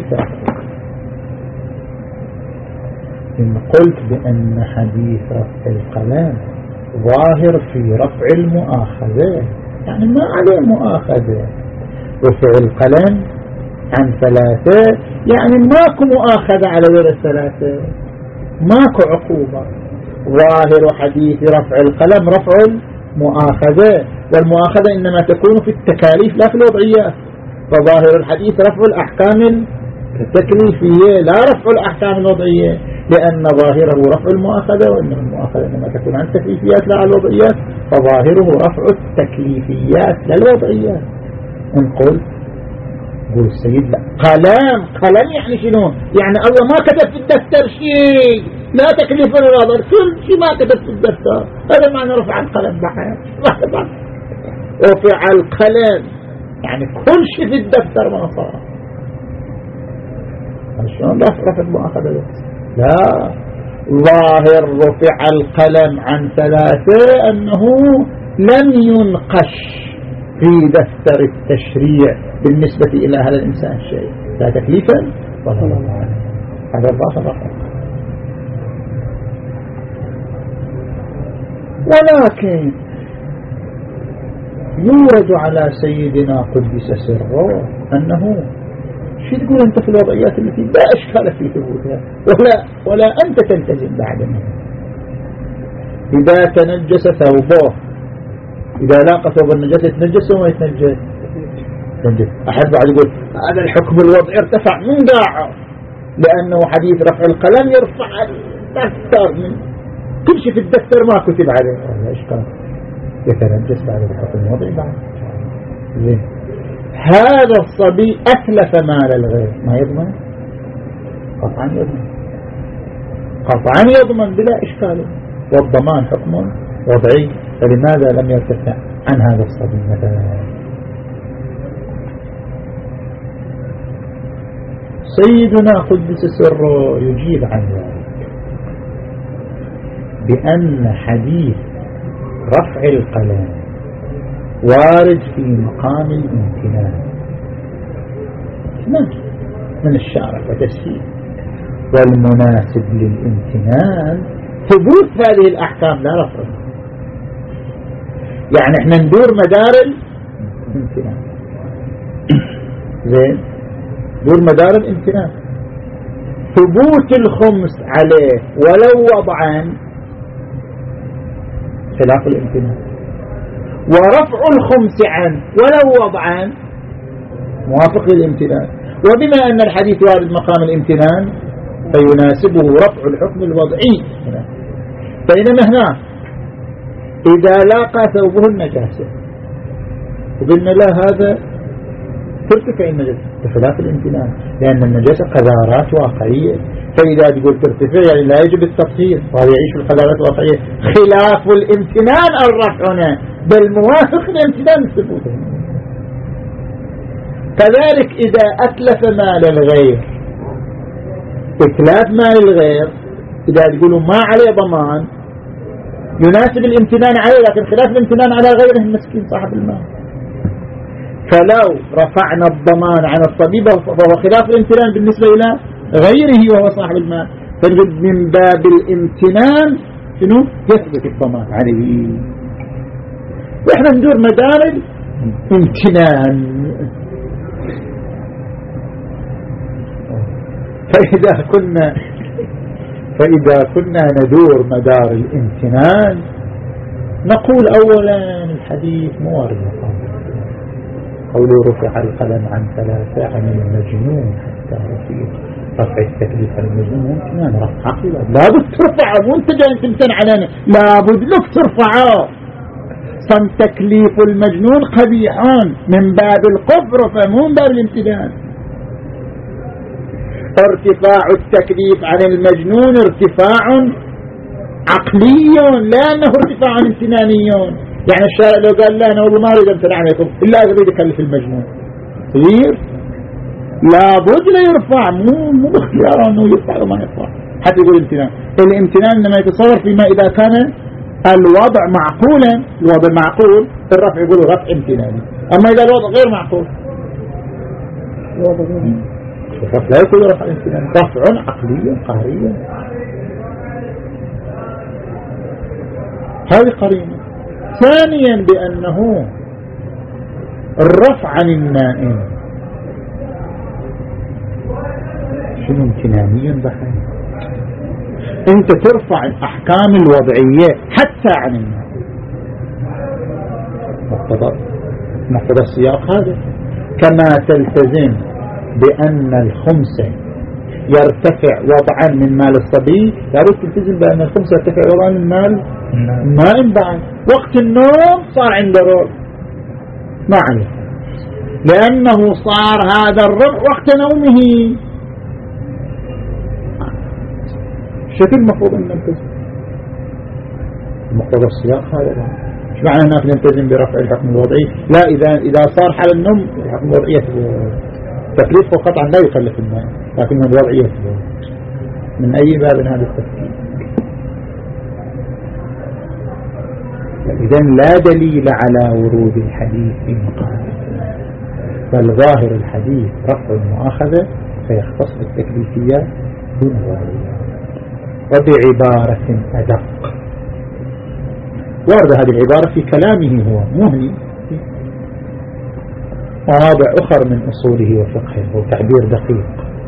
S1: إن قلت بأن حديث رفع القلم ظاهر في رفع المؤاخذة يعني ما عليه مؤاخذة. رفع القلم عن ثلاثة يعني ماكو مؤاخذة على غير الثلاثة ماكو عقوبة. ظاهر حديث رفع القلم رفع المؤاخذة والمؤاخذة إنما تكون في التكاليف لا في الوضعيات. فظاهر الحديث رفع الأحكام التكليفية لا رفع الأحكام الوضعية لأن ظاهره رفع المؤاخذة وإن المؤاخذة إنما تكون عن التكليفيات لا على الوضعيات فظاهره رفع التكليفيات لا الوضعيات. إن قلت يقول السيد لا قلم قلم يعني شنو؟ يعني الله ما كتب في الدفتر شيء لا تكليف ولا ضرر كل شيء ما كتب في الدفتر. هذا معنى رفع القلم بعد رفع القلم يعني كل شيء في الدفتر ما صار. شلون رفع المؤاخذة؟ لا ظاهر رفع القلم عن ثلاثة أنه لم ينقش في دفتر التشريع بالنسبة إلى هذا الإنسان شيء لا تكليفا ولا ضررا. هذا الظاهر رفع. ولكن يورد على سيدنا قدس سره أنه شو تقول أنت في الوضعيات التي لا إشكال في ثبوتها ولا, ولا أنت تلتزم بعد منه. إذا تنجس ثوبه إذا لاقى ثوب النجاسة يتنجس وما يتنجس تنجس. أحد بعد يقول هذا الحكم الوضعي ارتفع من داعه لأنه حديث رفع القلم يرفع الدفتر من كل شيء في الدفتر ما كتب عليه ولا إشكال يتنجس بعد الحكم الوضعي بعد زين. هذا الصبي أتلف مال الغير ما يضمن؟ قطعا يضمن، قطعا يضمن بلا إشكال، والضمان حكم وضعي. فلماذا لم يرتفع عن هذا الصبي مثلا؟ سيدنا قدس سره يجيب عن ذلك بأن حديث رفع القلم وارد في مقام الامتنان من الشارع وتسهيل، والمناسب للامتنان ثبوت هذه الأحكام لا رفع. يعني احنا ندور مدار الامتنان زين، دور مدار الامتنان ثبوت الخمس عليه ولو وضعا خلاف الامتنان، ورفع الخمس عنه ولو وضعا موافق للامتنان. وبما أن الحديث وارد مقام الامتنان فيناسبه رفع الحكم الوضعي. بينما هنا إذا لاقى ثوبه النجاسة وقلنا لا هذا ترتفع النجاسة بخلاف الامتنان، لأن النجاسة قذارات واقعية، فإذا تقول ترتفع يعني لا يجب التطهير وهذا يعيش في القذارات الواقعية. خلاف الامتنان الرفع هنا بل موافق الامتنان الثبوت. كذلك إذا أتلف مال الغير، إتلاف مال الغير إذا تقولوا ما عليه ضمان يناسب الامتنان عليه، لكن خلاف الامتنان على غيره المسكين صاحب المال. فلو رفعنا الضمان عن الطبيب فهو خلاف الامتنان بالنسبة إلى غيره وهو صاحب المال، فمن باب الامتنان شنو يثبت الضمان عليه. وإحنا ندور مدار الامتنان. فإذا كنا فإذا كنا ندور مدار الامتنان نقول أولا الحديث موارد مقام قوله رفع القلم عن ثلاثة عن المجنون حتى رفيق. رفع التكليف عن المجنون امتنان رفع عقيلة لابد ترفعه، مو انت جاي تمتن علينا، لابد لك ترفعه. صم تكليف المجنون قبيحان من باب الكفر فمو من باب الامتنان. ارتفاع التكليف عن المجنون ارتفاع عقلي لا أنه ارتفاع امتناني. يعني الشارع لو قال لا أنا والله ما أريد أمتنع عليكم إلا أريد يكلف المجنون يصير لابد لا يرفع، مو مو باختياره أنه يرفع وما يرفع حتى يقول امتنان. الامتنان إنما يتصور فيما إذا كان الوضع معقولا، الوضع معقول الرفع يقول رفع امتناني، أما إذا الوضع غير معقول الوضع غير لا يكون رفع امتناني، رفع عقلي قهري. هذه قرينة. ثانيا بأنه الرفع عن النائم شنو امتنانيا بحي. انت ترفع الأحكام الوضعية حتى عن النائم. مقتضى مقتضى السياق هذا. كما تلتزم بأن الخمسة يرتفع وضعا من مال الصبي لابد تلتزم بأن الخمسة يرتفع وضعا من مال النائم بعد. وقت النوم صار عنده ربع ما عليه، لأنه صار هذا الربع وقت نومه. شكل المفروض أن نلتزم مقتضى السياق هذا. مش معنى أنك نلتزم برفع الحكم الوضعي، لا إذا إذا صار حال النوم الحكم الوضعي تكليف قطعا لا يكلف النائم، لكن الوضعية من أي باب هذا التفكير. إذن لا دليل على ورود الحديث في مقام، بل ظاهر الحديث رفع المؤاخذة فيختص بالتكليفيات دون الوضعية. وبعبارة أدق ورد هذه العبارة في كلامه هو مهني مواضع أخر من أصوله وفقهه وتعبير دقيق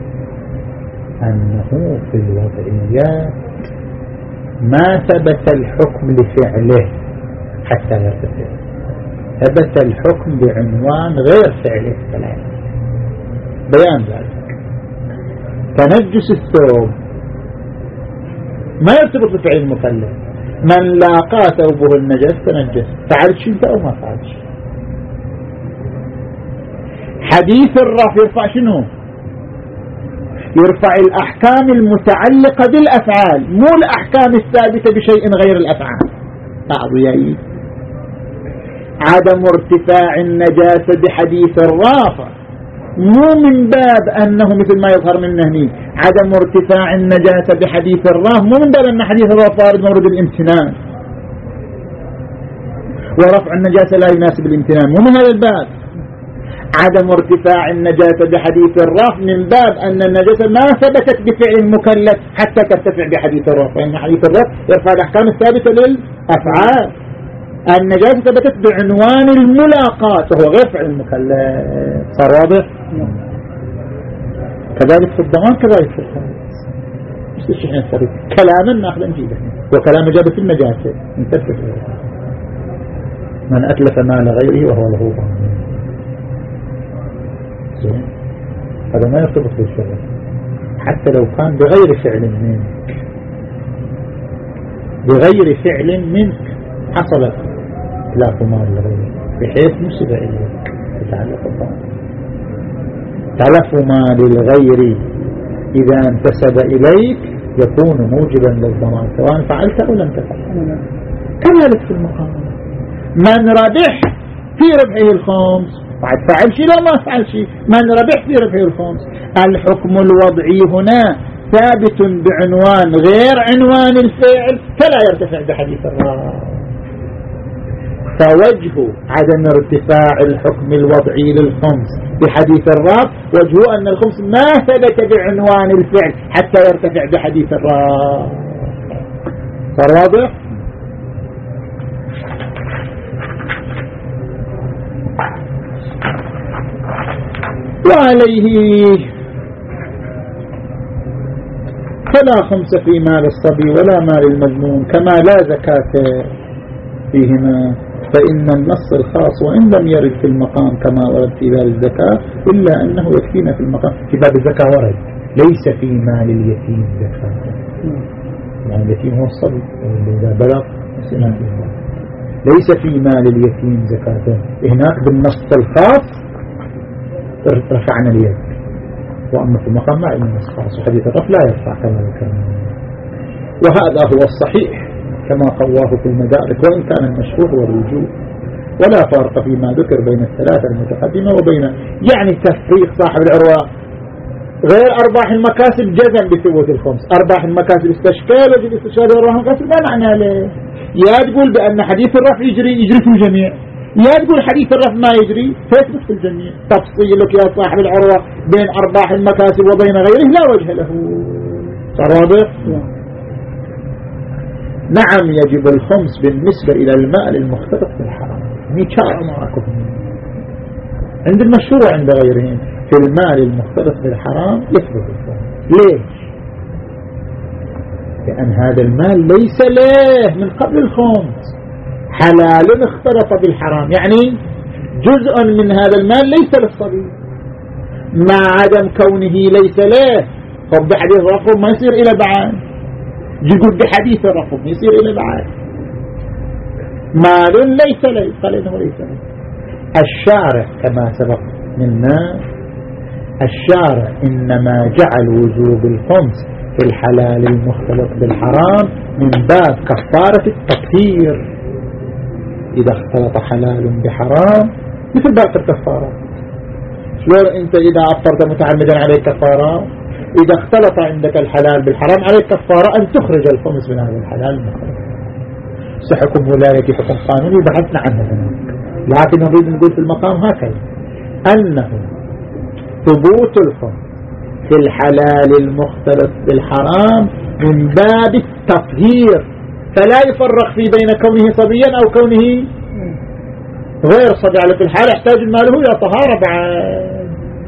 S1: أنه في الوضعيات ما ثبت الحكم لفعله حتى يرتفع، ثبت الحكم بعنوان غير فعله كلام. بيان ذلك تنجس الثوب ما يرتبط بفعل المكلف، من لاقى ثوبه النجس تنجس، فعلت شيء أو ما فعلت شيء. حديث الرف يرفع شنو؟ يرفع الأحكام المتعلقة بالأفعال، مو الأحكام الثابتة بشيء غير الأفعال. أعضيائي عدم ارتفاع النجاسة بحديث الرافع مو من باب أنه مثل ما يظهر من هني عدم ارتفاع النجاسة بحديث الرافع مو من باب أن حديث الرافع وارد مورد الامتنان ورفع النجاسة لا يناسب الامتنان، مو من هذا الباب. عدم ارتفاع النجاسة بحديث الرافع من باب أن النجاسة ما ثبتت بفعل المكلف حتى ترتفع بحديث الرافع، لأن يعني حديث الرافع يرفع الأحكام الثابتة للأفعال. النجاسة ثبتت بعنوان الملاقات وهو غير فعل المكلف. صار واضح؟ كذلك في الضمان كذلك في الخامس. مش الشيء الصريح كلاما ناخذ نجيبه وكلام جاب في النجاسة نتفق. من أتلف مال غيره وهو له ضمان هذا ما يرتبط بالشرع حتى لو كان بغير فعل منك، بغير فعل منك حصلت تلاف مال الغير بحيث نسب إليك تتعلق الضمان. تلف مال الغير إذا انتسب إليك يكون موجبا للضمان سواء فعلت أو لم تفعل. كذلك في المقام من ربح في ربحه الخمس بعد فعل شيء لا ما فعل شيء، من ربح في ربحه الخمس. الحكم الوضعي هنا ثابت بعنوان غير عنوان الفعل فلا يرتفع بحديث الرافع. فوجه عدم ارتفاع الحكم الوضعي للخمس بحديث الرافع وجهه أن الخمس ما ثبت بعنوان الفعل حتى يرتفع بحديث الرافع. صار واضح؟ وعليه فلا خمس في مال الصبي ولا مال المجنون كما لا زكاة فيهما، فإن النص الخاص وإن لم يرد في المقام كما ورد في باب الزكاة إلا أنه يكفينا في المقام. في باب الزكاة ورد ليس في مال اليتيم زكاة، يعني اليتيم هو الصبي إذا بلغ ليس في مال اليتيم زكاة. هناك بالنص الخاص رفعنا اليد، وأما في المقام ما عندنا نص خاص وحديث الرفع لا يرفع كما ذكرنا. وهذا هو الصحيح كما قواه في المدارك، وإن كان المشهور هو الوجوب، ولا فرق فيما ذكر بين الثلاثة المتقدمة وبين يعني تفريق صاحب العروة. غير أرباح المكاسب جزم بثبوت الخمس، أرباح المكاسب استشكال وجد استشكال أرباح المكاسب لا معنى له. يا تقول بأن حديث الرفع يجري يجري في الجميع، يا تقول حديث الرفع ما يجري فيثبت في الجميع. تفصيلك يا صاحب العروة بين أرباح المكاسب وبين غيره لا وجه له. صار واضح؟ نعم يجب الخمس بالنسبة إلى المال المختلط بالحرام ميشار معكم عند المشهور وعند غيرهم. في المال المختلط بالحرام يثبت الخمس. ليش؟ لأن هذا المال ليس له من قبل الخمس، حلال اختلط بالحرام، يعني جزء من هذا المال ليس للصبي مع عدم كونه ليس له. طب بحديث الرقم ما يصير إلى بعد، يقول بحديث الرقم يصير إلى بعد مال ليس له قال إنه ليس له. الشارع كما سبق منا الشارع إنما جعل وجوب الخمس في الحلال المختلط بالحرام من باب كفارة التطهير. إذا اختلط حلال بحرام مثل باقي الكفارة، شلون أنت إذا أفطرت متعمدا عليك كفارة، إذا اختلط عندك الحلال بالحرام عليك كفارة أن تخرج الخمس من هذا الحلال المختلط. سحكم ولاية حكم قانوني بحثنا عنه هنا، لكن نريد نقول في المقام هكذا أنه ثبوت الخمس في الحلال المختلط بالحرام من باب التطهير، فلا يفرق في بين كونه صبيا أو كونه غير صبي. على كل حال يحتاج ماله إلى طهارة بعد.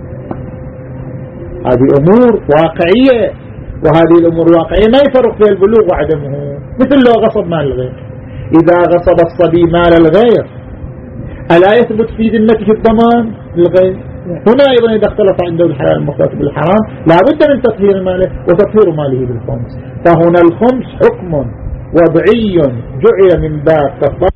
S1: هذه أمور واقعية، وهذه الأمور الواقعية ما يفرق فيها البلوغ وعدمه. مثل لو غصب مال الغير، إذا غصب الصبي مال الغير ألا يثبت في ذمته الضمان للغير؟ هنا أيضا إذا اختلط عنده الحلال المختلط بالحرام لا بد من تطهير ماله وتطهير ماله بالخمس. فهنا الخمس حكم وضعي جعل من باب كفارة